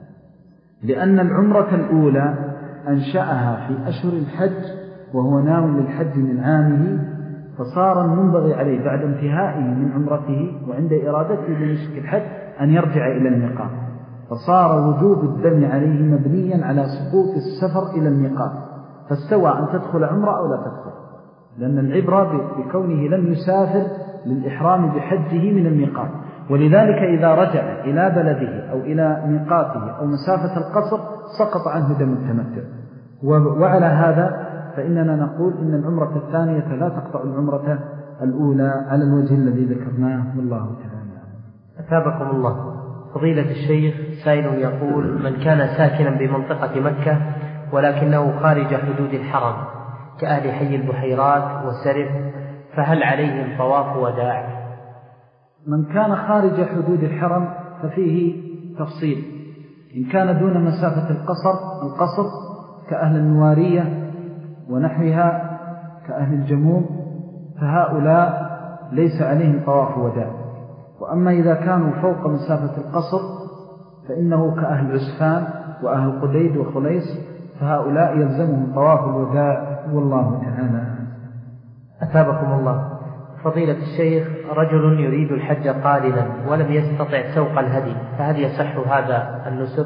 لأن العمرة الأولى أنشأها في أشهر الحج وهو ناو للحج من عامه، فصار المنبغي عليه بعد انتهائه من عمرته وعند إرادته لنسك الحج أن يرجع إلى الميقات، فصار وجوب الدم عليه مبنيا على سقوط السفر إلى الميقات، فاستوى أن تدخل عمرة أو لا تدخل، لأن العبرة بكونه لم يسافر للإحرام بحجه من الميقات. ولذلك إذا رجع إلى بلده أو إلى ميقاته أو مسافة القصر سقط عنه دم التمتع. وعلى هذا فإننا نقول إن العمرة الثانية لا تقطع العمرة الأولى على الوجه الذي ذكرناه، والله تعالى. أثابكم الله. فضيلة الشيخ سائل يقول: من كان ساكنا بمنطقة مكة ولكنه خارج حدود الحرم كأهل حي البحيرات وسرف، فهل عليهم طواف وداع؟ من كان خارج حدود الحرم ففيه تفصيل. إن كان دون مسافة القصر القصر كأهل النوارية ونحوها كأهل الجموم فهؤلاء ليس عليهم طواف وداع. وأما إذا كانوا فوق مسافة القصر فإنه كأهل عسفان وأهل قديد وخليص، فهؤلاء يلزمهم طواف الوداع، والله تعالى. أثابكم الله. فضيلة الشيخ، رجل يريد الحج قارنا ولم يستطع سوق الهدي، فهل يصح هذا النسك؟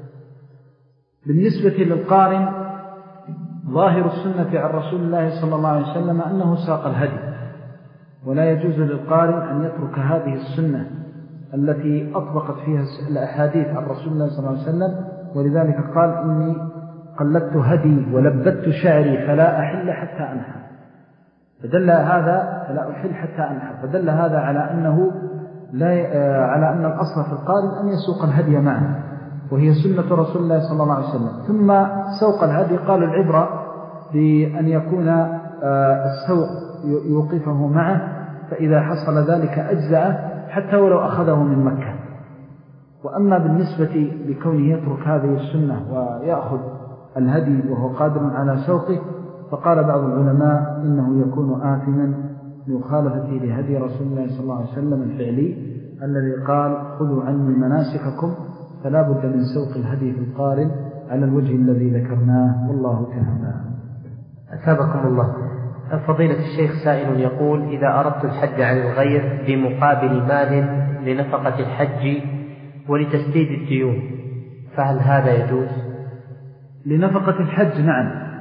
بالنسبة للقارن ظاهر السنة عن رسول الله صلى الله عليه وسلم أنه ساق الهدي، ولا يجوز للقارن أن يترك هذه السنة التي أطبقت فيها الأحاديث عن رسول الله صلى الله عليه وسلم. ولذلك قال: إني قلدت هدي ولبدت شعري فلا أحل حتى أنحر. فدل هذا فلا أحل حتى أنحر فدل هذا على أنه لا على أن الأصل في القارن أن يسوق الهدي معه، وهي سنة رسول الله صلى الله عليه وسلم. ثم سوق الهدي قالوا العبرة بأن يكون السوق يوقفه معه، فإذا حصل ذلك أجزأه حتى ولو أخذه من مكة. وأما بالنسبة لكونه يترك هذه السنة ويأخذ الهدي وهو قادر على سوقه، فقال بعض العلماء إنه يكون آثما لمخالفته لهدي رسول الله صلى الله عليه وسلم الفعلي الذي قال: خذوا عني مناسككم، فلا بد من سوق الهدي في القارن على الوجه الذي ذكرناه، والله تعالى. أثابكم الله. فضيلة الشيخ، سائل يقول: إذا أردت الحج عن الغير بمقابل مال لنفقة الحج ولتسديد الديون، فهل هذا يجوز؟ لنفقة الحج نعم،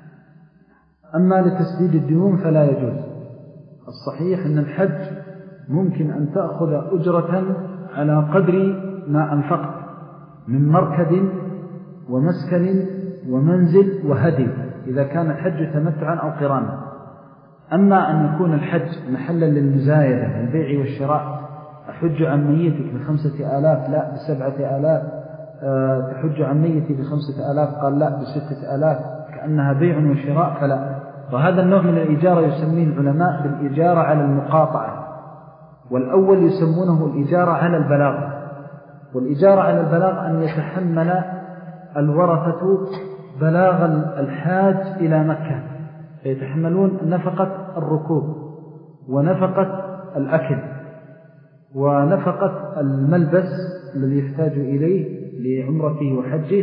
أما لتسديد الديون فلا يجوز. الصحيح أن الحج ممكن أن تأخذ أجرة على قدر ما أنفقت من مركد ومسكن ومنزل وهدي، إذا كان الحج تمتعا أو قرانا. أما أن يكون الحج محلا للمزايدة البيع والشراء، أحج عن ميتك بخمسة آلاف لا بسبعة آلاف، أه تحج عن ميتي بخمسة آلاف قال لا بستة آلاف، كأنها بيع وشراء، فلا. وهذا النوع من الإجارة يسميه العلماء بالإجارة على المقاطعة، والأول يسمونه الإجارة على البلاغ. والإجارة على البلاغ أن يتحمل الورثة بلاغ الحاج إلى مكة، فيتحملون نفقة الركوب ونفقة الأكل ونفقة الملبس الذي يحتاج إليه لعمرته وحجه،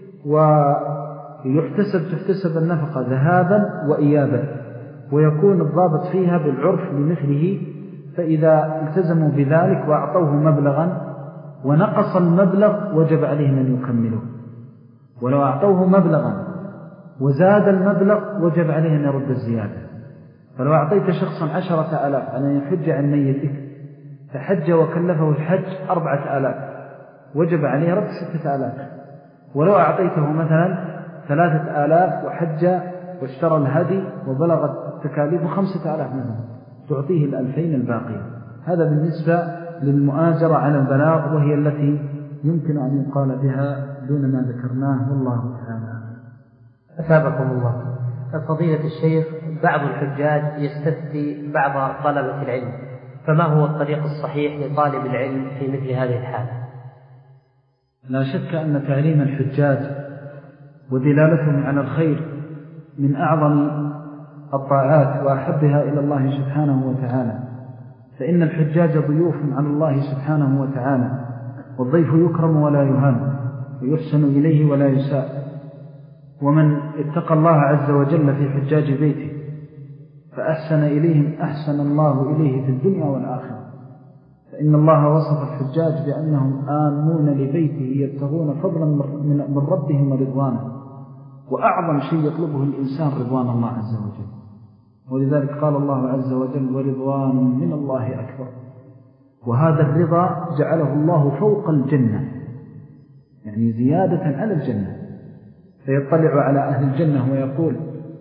ويحتسب تحتسب النفقة ذهابا وإيابا، ويكون الضابط فيها بالعرف لمثله. فإذا التزموا بذلك وأعطوه مبلغا ونقص المبلغ وجب عليهم أن يكملوه، ولو أعطوه مبلغا وزاد المبلغ وجب عليه أن يرد الزيادة. فلو أعطيت شخصا عشرة آلاف أن يحج عن ميتك فحج وكلفه الحج أربعة آلاف، وجب عليه رد ستة آلاف. ولو أعطيته مثلا ثلاثة آلاف وحج واشترى الهدي وبلغت التكاليف خمسة آلاف مثلا، تعطيه الألفين الباقية. هذا بالنسبة للمؤاجرة على البلاغ، وهي التي يمكن أن يقال بها دون ما ذكرناه، والله تعالى. أثابكم الله. فضيلة الشيخ، بعض الحجاج يستفتي بعض طلبة العلم، فما هو الطريق الصحيح لطالب العلم في مثل هذه الحالة؟ لا شك أن تعليم الحجاج ودلالتهم على الخير من أعظم الطاعات وأحبها إلى الله سبحانه وتعالى، فإن الحجاج ضيوف على الله سبحانه وتعالى، والضيف يكرم ولا يهان ويحسن إليه ولا يساء. ومن اتقى الله عز وجل في حجاج بيته فأحسن إليهم أحسن الله إليه في الدنيا والآخرة. فإن الله وصف الحجاج بأنهم آمون لبيته يبتغون فضلا من ربهم ورضوانه، وأعظم شيء يطلبه الإنسان رضوان الله عز وجل. ولذلك قال الله عز وجل: ورضوان من الله أكبر. وهذا الرضا جعله الله فوق الجنة، يعني زيادة على الجنة. فيطلع على أهل الجنة ويقول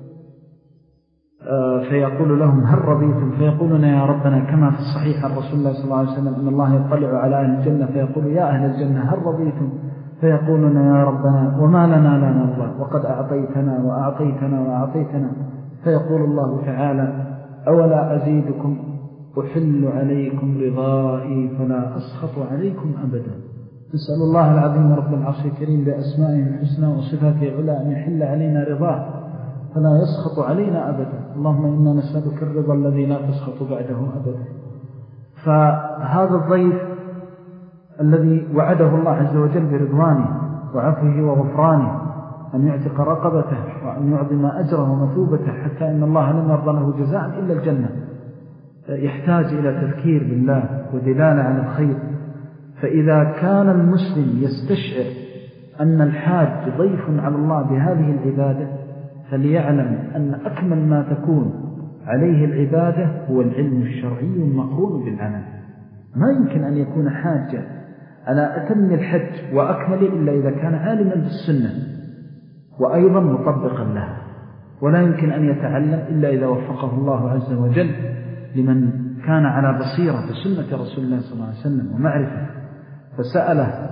فيقول لهم: هل رضيتم؟ فيقولون: يا ربنا، كما في الصحيح عن رسول الله صلى الله عليه وسلم أن الله يطلع على أهل الجنة فيقول: يا أهل الجنة هل رضيتم؟ فيقولون يا ربنا وما لنا لا نرضى وقد أعطيتنا وأعطيتنا وأعطيتنا، فيقول الله تعالى أولا أزيدكم أحل عليكم رضائي فلا أسخط عليكم أبدا. نسأل الله العظيم رب العرش الكريم بأسمائه الحسنى وصفاته العلى أن يحل علينا رضاه فلا يسخط علينا أبدا. اللهم إنا نسألك الرضا الذي لا تسخط بعده أبدا. فهذا الضيف الذي وعده الله عز وجل برضوانه وعفوه وغفرانه أن يعتق رقبته وأن يعظم أجره ومثوبته حتى إن الله لم يرضى له جزاء إلا الجنة، يحتاج إلى تذكير بالله ودلالة على الخير. فإذا كان المسلم يستشعر أن الحاج ضيف على الله بهذه العبادة فليعلم أن أكمل ما تكون عليه العبادة هو العلم الشرعي المقرون بالعمل. ما يمكن أن يكون حاجة على أتم الحج وأكمل إلا إذا كان عالما بالسنة وأيضا مطبقا لها، ولا يمكن أن يتعلم إلا إذا وفقه الله عز وجل لمن كان على بصيرة بسنة رسول الله صلى الله عليه وسلم ومعرفة، فسأله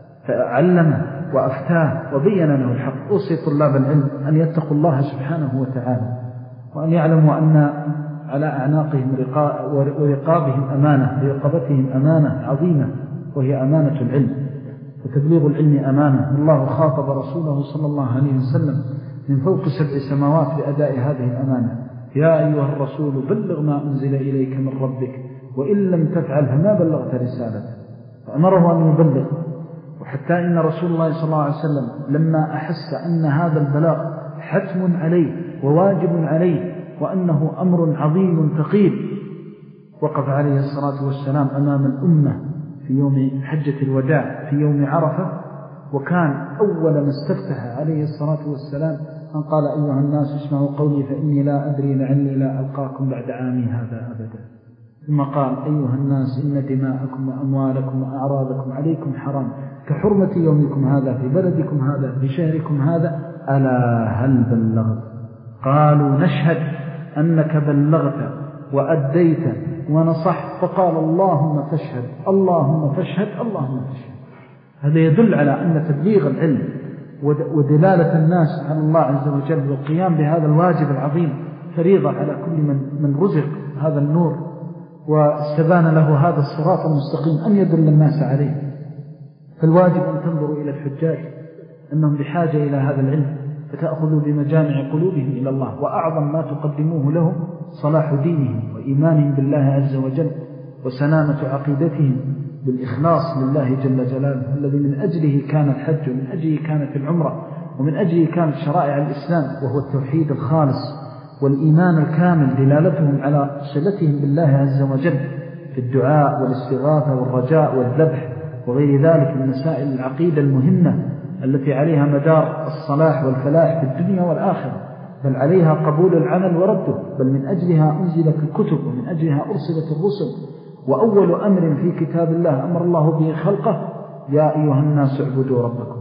فعلمه وأفتاه وبين له الحق. أوصي طلاب العلم أن يتقوا الله سبحانه وتعالى وأن يعلموا أن على أعناقهم ورقابهم أمانة، برقبتهم أمانة عظيمة وهي أمانة العلم، وتبليغ العلم أمانة. الله خاطب رسوله صلى الله عليه وسلم من فوق سبع سماوات بأداء هذه الأمانة: يا أيها الرسول بلغ ما أنزل إليك من ربك وإن لم تفعل فما بلغت رسالته، فأمره أن يبلغ. وحتى إن رسول الله صلى الله عليه وسلم لما أحس أن هذا البلاغ حتم عليه وواجب عليه وأنه أمر عظيم ثقيل وقف عليه الصلاة والسلام أمام الأمة في يوم حجة الوداع في يوم عرفة، وكان أول ما استفتح عليه الصلاة والسلام أن قال: أيها الناس اسمعوا قولي فإني لا أدري لعلي لا ألقاكم بعد عامي هذا أبدا. ثم قال: أيها الناس إن دماءكم وأموالكم وأعراضكم عليكم حرام كحرمة يومكم هذا في بلدكم هذا في شهركم هذا، ألا هل بلغت؟ قالوا: نشهد أنك بلغت وأديت ونصحت. فقال: اللهم فاشهد اللهم فاشهد اللهم فاشهد. هذا يدل على أن تبليغ العلم ودلالة الناس على الله عز وجل والقيام بهذا الواجب العظيم فريضة على كل من, من رزق هذا النور واستبان له هذا الصراط المستقيم أن يدل الناس عليه. فالواجب أن تنظروا إلى الحجاج أنهم بحاجة إلى هذا العلم فتأخذوا بمجامع قلوبهم إلى الله، وأعظم ما تقدموه لهم صلاح دينهم وإيمانهم بالله عز وجل وسلامة عقيدتهم بالإخلاص لله جل جلاله الذي من أجله كان الحج ومن أجله كانت العمرة ومن أجله كانت شرائع الإسلام، وهو التوحيد الخالص والإيمان الكامل، دلالتهم على صلتهم بالله عز وجل في الدعاء والاستغاثة والرجاء والذبح وغير ذلك من مسائل العقيدة المهمة التي عليها مدار الصلاح والفلاح في الدنيا والآخرة، بل عليها قبول العمل ورده، بل من أجلها أنزلت الكتب ومن أجلها أرسلت الرسل. وأول أمر في كتاب الله أمر الله به خلقه: يا أيها الناس اعبدوا ربكم.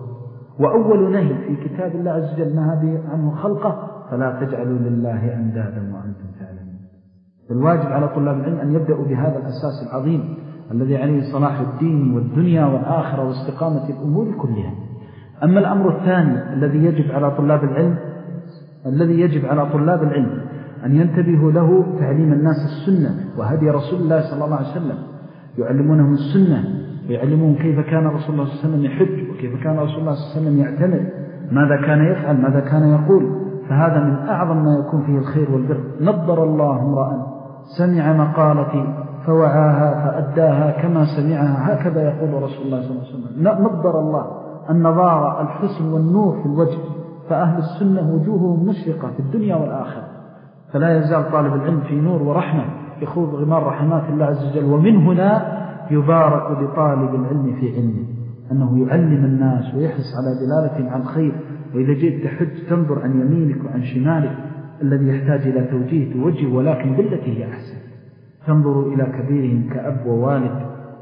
وأول نهي في كتاب الله عز وجل نهى عنه خلقه: فلا تجعلوا لله أندادا وأنتم تعلمون. الواجب على طلاب العلم أن يبدأوا بهذا الأساس العظيم الذي عليه صلاح الدين والدنيا والآخرة واستقامة الأمور كلها. أما الأمر الثاني الذي يجب على طلاب العلم الذي يجب على طلاب العلم أن ينتبهوا له تعليم الناس السنة وهدي رسول الله صلى الله عليه وسلم، يعلمونهم السنة ويعلمون كيف كان رسول الله صلى الله عليه وسلم يحج وكيف كان رسول الله صلى الله عليه وسلم يعتمر، ماذا كان يفعل ماذا كان يقول. فهذا من أعظم ما يكون فيه الخير والبر. نضر الله امرأ سمع مقالتي فوعاها فأداها كما سمعها، هكذا يقول رسول الله صلى الله عليه وسلم. نضر الله النظارة الحسن والنور في الوجه، فأهل السنة وجوههم مشرقة في الدنيا والآخرة. فلا يزال طالب العلم في نور ورحمة يخوض غمار رحمات الله عز وجل. ومن هنا يبارك لطالب العلم في علمه أنه يعلم الناس ويحرص على دلالتهم عن الخير. وإذا جئت تحج تنظر عن يمينك وعن شمالك الذي يحتاج إلى توجيه توجه، ولكن بالتي هي أحسن. تنظروا إلى كبيرهم كأب ووالد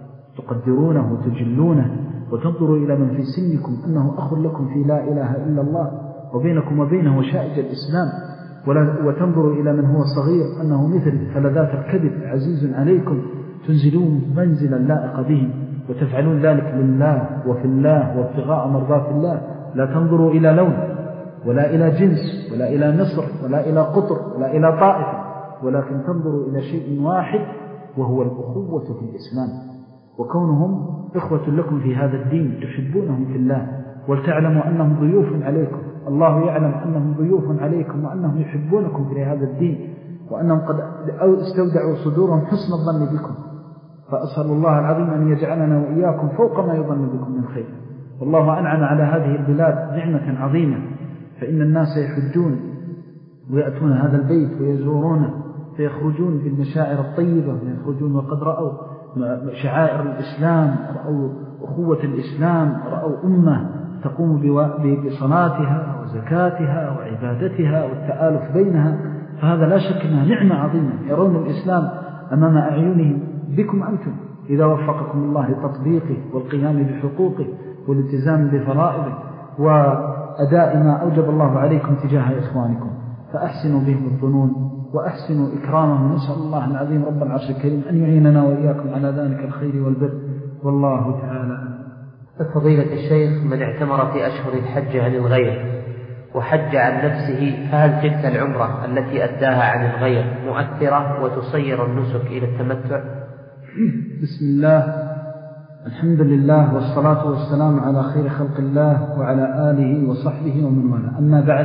تقدرونه وتجلونه، وتنظروا إلى من في سنكم أنه أخ لكم في لا إله إلا الله وبينكم وبينه شائج الإسلام، وتنظروا إلى من هو صغير أنه مثل فلذات الكذب عزيز عليكم تنزلون منزلا لائق بهم. وتفعلون ذلك لله وفي الله وابتغاء مرضات الله، لا تنظروا إلى لون ولا إلى جنس ولا إلى مصر ولا إلى قطر ولا إلى طائفة، ولكن تنظروا إلى شيء واحد وهو الأخوة في الإسلام، وكونهم إخوة لكم في هذا الدين تحبونهم في الله، ولتعلموا أنهم ضيوف عليكم، الله يعلم أنهم ضيوف عليكم وأنهم يحبونكم في هذا الدين، وأنهم قد استودعوا صدورهم حسن الظن بكم. فأسأل الله العظيم أن يجعلنا وإياكم فوق ما يظن بكم من خير. والله أنعم على هذه البلاد نعمة عظيمة، فإن الناس يحجون ويأتون هذا البيت ويزورونه، فيخرجون بالمشاعر الطيبة، ويخرجون وقد رأوا شعائر الإسلام، رأوا أخوة الإسلام، رأوا أمة تقوم بصلاتها وزكاتها وعبادتها والتآلف بينها، فهذا لا شك أنها نعمة عظيمة. يرون الإسلام أمام أعينهم بكم أنتم، إذا وفقكم الله لتطبيقه والقيام بحقوقه والالتزام بفرائضه وأداء ما أوجب الله عليكم تجاه إخوانكم، فأحسنوا بهم الظنون وأحسنوا إكرامهم. نسأل الله العظيم رب العرش الكريم أن يعيننا وإياكم على ذلك الخير والبر، والله تعالى. فضيلة الشيخ، من اعتمر في أشهر الحج عن الغير وحج عن نفسه، فهل تلك العمرة التي أداها عن الغير مؤثرة وتصير النسك إلى التمتع؟ بسم الله، الحمد لله، والصلاة والسلام على خير خلق الله وعلى آله وصحبه ومن والاه. أما بعد،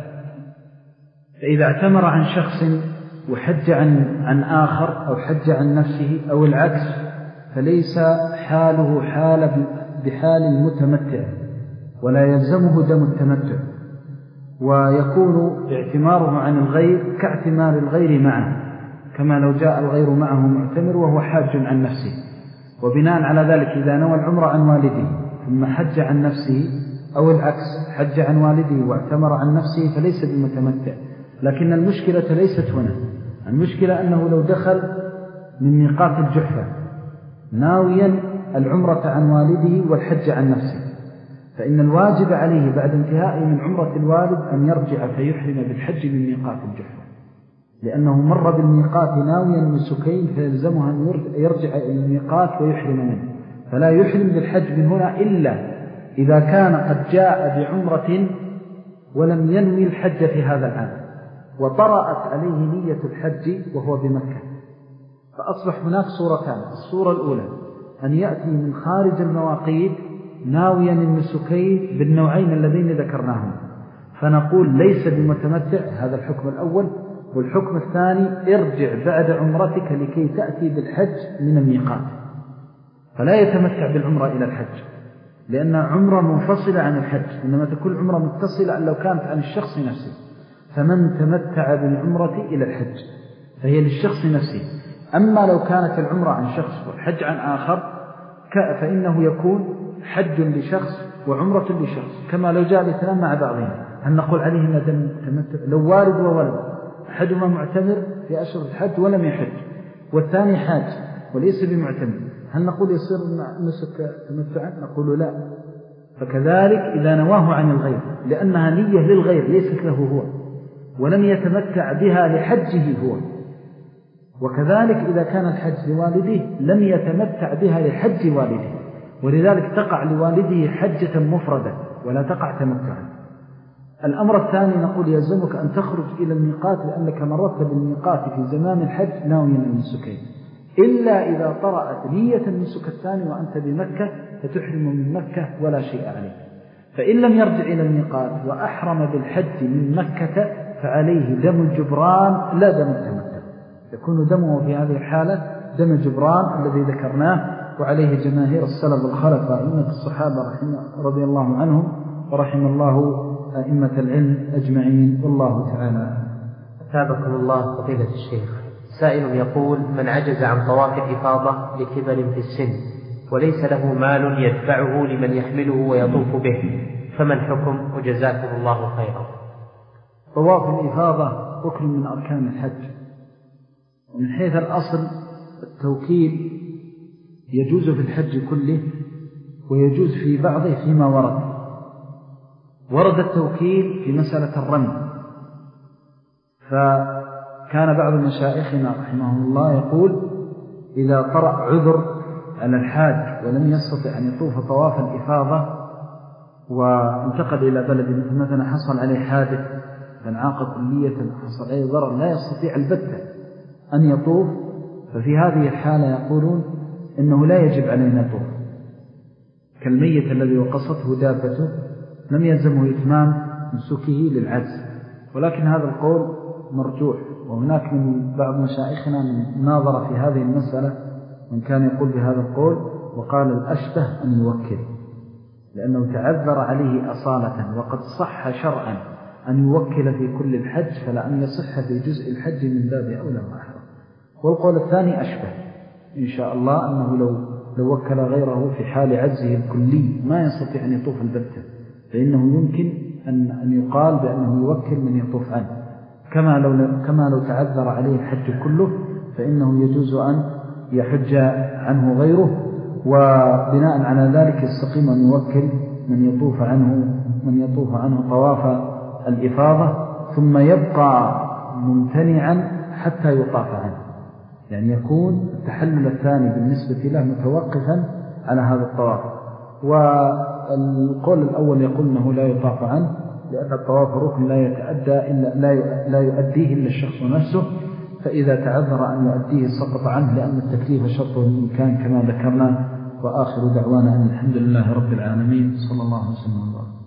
فإذا اعتمر عن شخص وحج عن, عن آخر أو حج عن نفسه أو العكس، فليس حاله حال بحال المتمتع، ولا يلزمه دم التمتع، ويكون اعتماره عن الغير كاعتمار الغير معه، كما لو جاء الغير معه معتمر وهو حاج عن نفسه. وبناء على ذلك إذا نوى العمر عن والده ثم حج عن نفسه، أو العكس حج عن والده واعتمر عن نفسه، فليس بمتمتع. لكن المشكلة ليست هنا، المشكلة أنه لو دخل من ميقات الجحفة ناويا العمرة عن والده والحج عن نفسه، فإن الواجب عليه بعد انتهاء من عمرة الوالد أن يرجع فيحرم بالحج من ميقات الجحفة، لأنه مر بالميقات ناويا نسكين، فيلزمه أن يرجع إلى الميقات ويحرم منه، فلا يحرم بالحج من هنا إلا إذا كان قد جاء بعمرة ولم ينوي الحج في هذا العام، وطرأت عليه نية الحج وهو بمكة. فأصبح هناك صورتان: الصورة الأولى أن يأتي من خارج المواقيت ناويا النسكين بالنوعين اللذين ذكرناهم، فنقول ليس بمتمتع، هذا الحكم الأول. والحكم الثاني: ارجع بعد عمرتك لكي تأتي بالحج من الميقات، فلا يتمتع بالعمرة إلى الحج، لأن عمرة منفصلة عن الحج، إنما تكون عمرة متصلة لو كانت عن الشخص نفسه. فمن تمتع بالعمرة إلى الحج فهي للشخص نفسه. أما لو كانت العمرة عن شخص والحج عن آخر، فإنه يكون حج لشخص وعمرة لشخص، كما لو جاء الاثنان مع بعضهم، هل نقول عليهما دم تمتع؟ لو والد وولد، أحدهما معتمر في أشهر الحج ولم يحج، والثاني حاج وليس بمعتمر، هل نقول يصير نسك تمتعا؟ نقول لا. فكذلك إذا نواه عن الغير، لأنها نية للغير ليست له هو، ولم يتمتع بها لحجه هو. وكذلك إذا كان الحج لوالده لم يتمتع بها لحج والده، ولذلك تقع لوالده حجة مفردة ولا تقع تمتعا. الأمر الثاني نقول يلزمك أن تخرج إلى الميقات، لأنك مررت بالميقات في زمان الحج ناويا النسكين، إلا إذا طرأت نية النسك الثاني وأنت بمكة فتحرم من مكة ولا شيء عليك. فإن لم يرجع إلى الميقات وأحرم بالحج من مكة فعليه دم الجبران لا دم التمتع، يكون دمه في هذه الحالة دم الجبران الذي ذكرناه، وعليه جماهير السلف الخلف أئمة الصحابة رضي الله عنهم ورحم الله أئمة العلم أجمعين، والله تعالى. أثابكم الله فضيلة الشيخ. سائل يقول: من عجز عن طواف الإفاضة لكبر في السن وليس له مال يدفعه لمن يحمله ويطوف به، فمن حكم؟ وجزاكم الله خيرا. طواف الإفاضة ركن من أركان الحج، ومن حيث الأصل التوكيل يجوز في الحج كله ويجوز في بعضه فيما ورد. ورد التوكيل في مسألة الرمي، فكان بعض مشايخنا رحمه الله يقول: إذا طرأ عذر على الحاج ولم يستطع أن يطوف طواف الإفاضة وانتقل إلى بلد مثل مثلا حصل عليه حادث فانعاق كلية حصل عليه ضرر لا يستطيع البتة أن يطوف، ففي هذه الحالة يقولون إنه لا يجب عليه أن يطوف كالميت الذي وقصته دابته لم يلزمه إتمام نسكه للعجز. ولكن هذا القول مرجوح، وهناك من بعض مشايخنا من ناظر في هذه المسألة من كان يقول بهذا القول وقال الأشبه أن يوكل، لأنه تعذر عليه أصالة وقد صح شرعا أن يوكل في كل الحج، فلأن يصح في جزء الحج من باب أولى وأحرى. والقول الثاني أشبه إن شاء الله أنه لو, لو وكل غيره في حال عجزه الكلي ما يستطيع أن يطوف البتة فإنه يمكن أن, أن يقال بأنه يوكل من يطوف عنه، كما لو, كما لو تعذر عليه الحج كله فإنه يجوز أن يحج عنه غيره، وبناء على ذلك يستقيم أن يوكل من يطوف عنه من يطوف عنه طواف الإفاضة ثم يبقى ممتنعا حتى يطاف عنه، يعني يكون التحلل الثاني بالنسبة له متوقفا على هذا الطواف. والقول الأول يقول أنه لا يطاف عنه لأن الطواف ركن لا يتأدى إلا لا يؤديه إلا الشخص نفسه، فإذا تعذر أن يؤديه سقط عنه لأن التكليف شرطه الإمكان كما ذكرنا. وآخر دعوانا أن الحمد لله رب العالمين صلى الله عليه وسلم.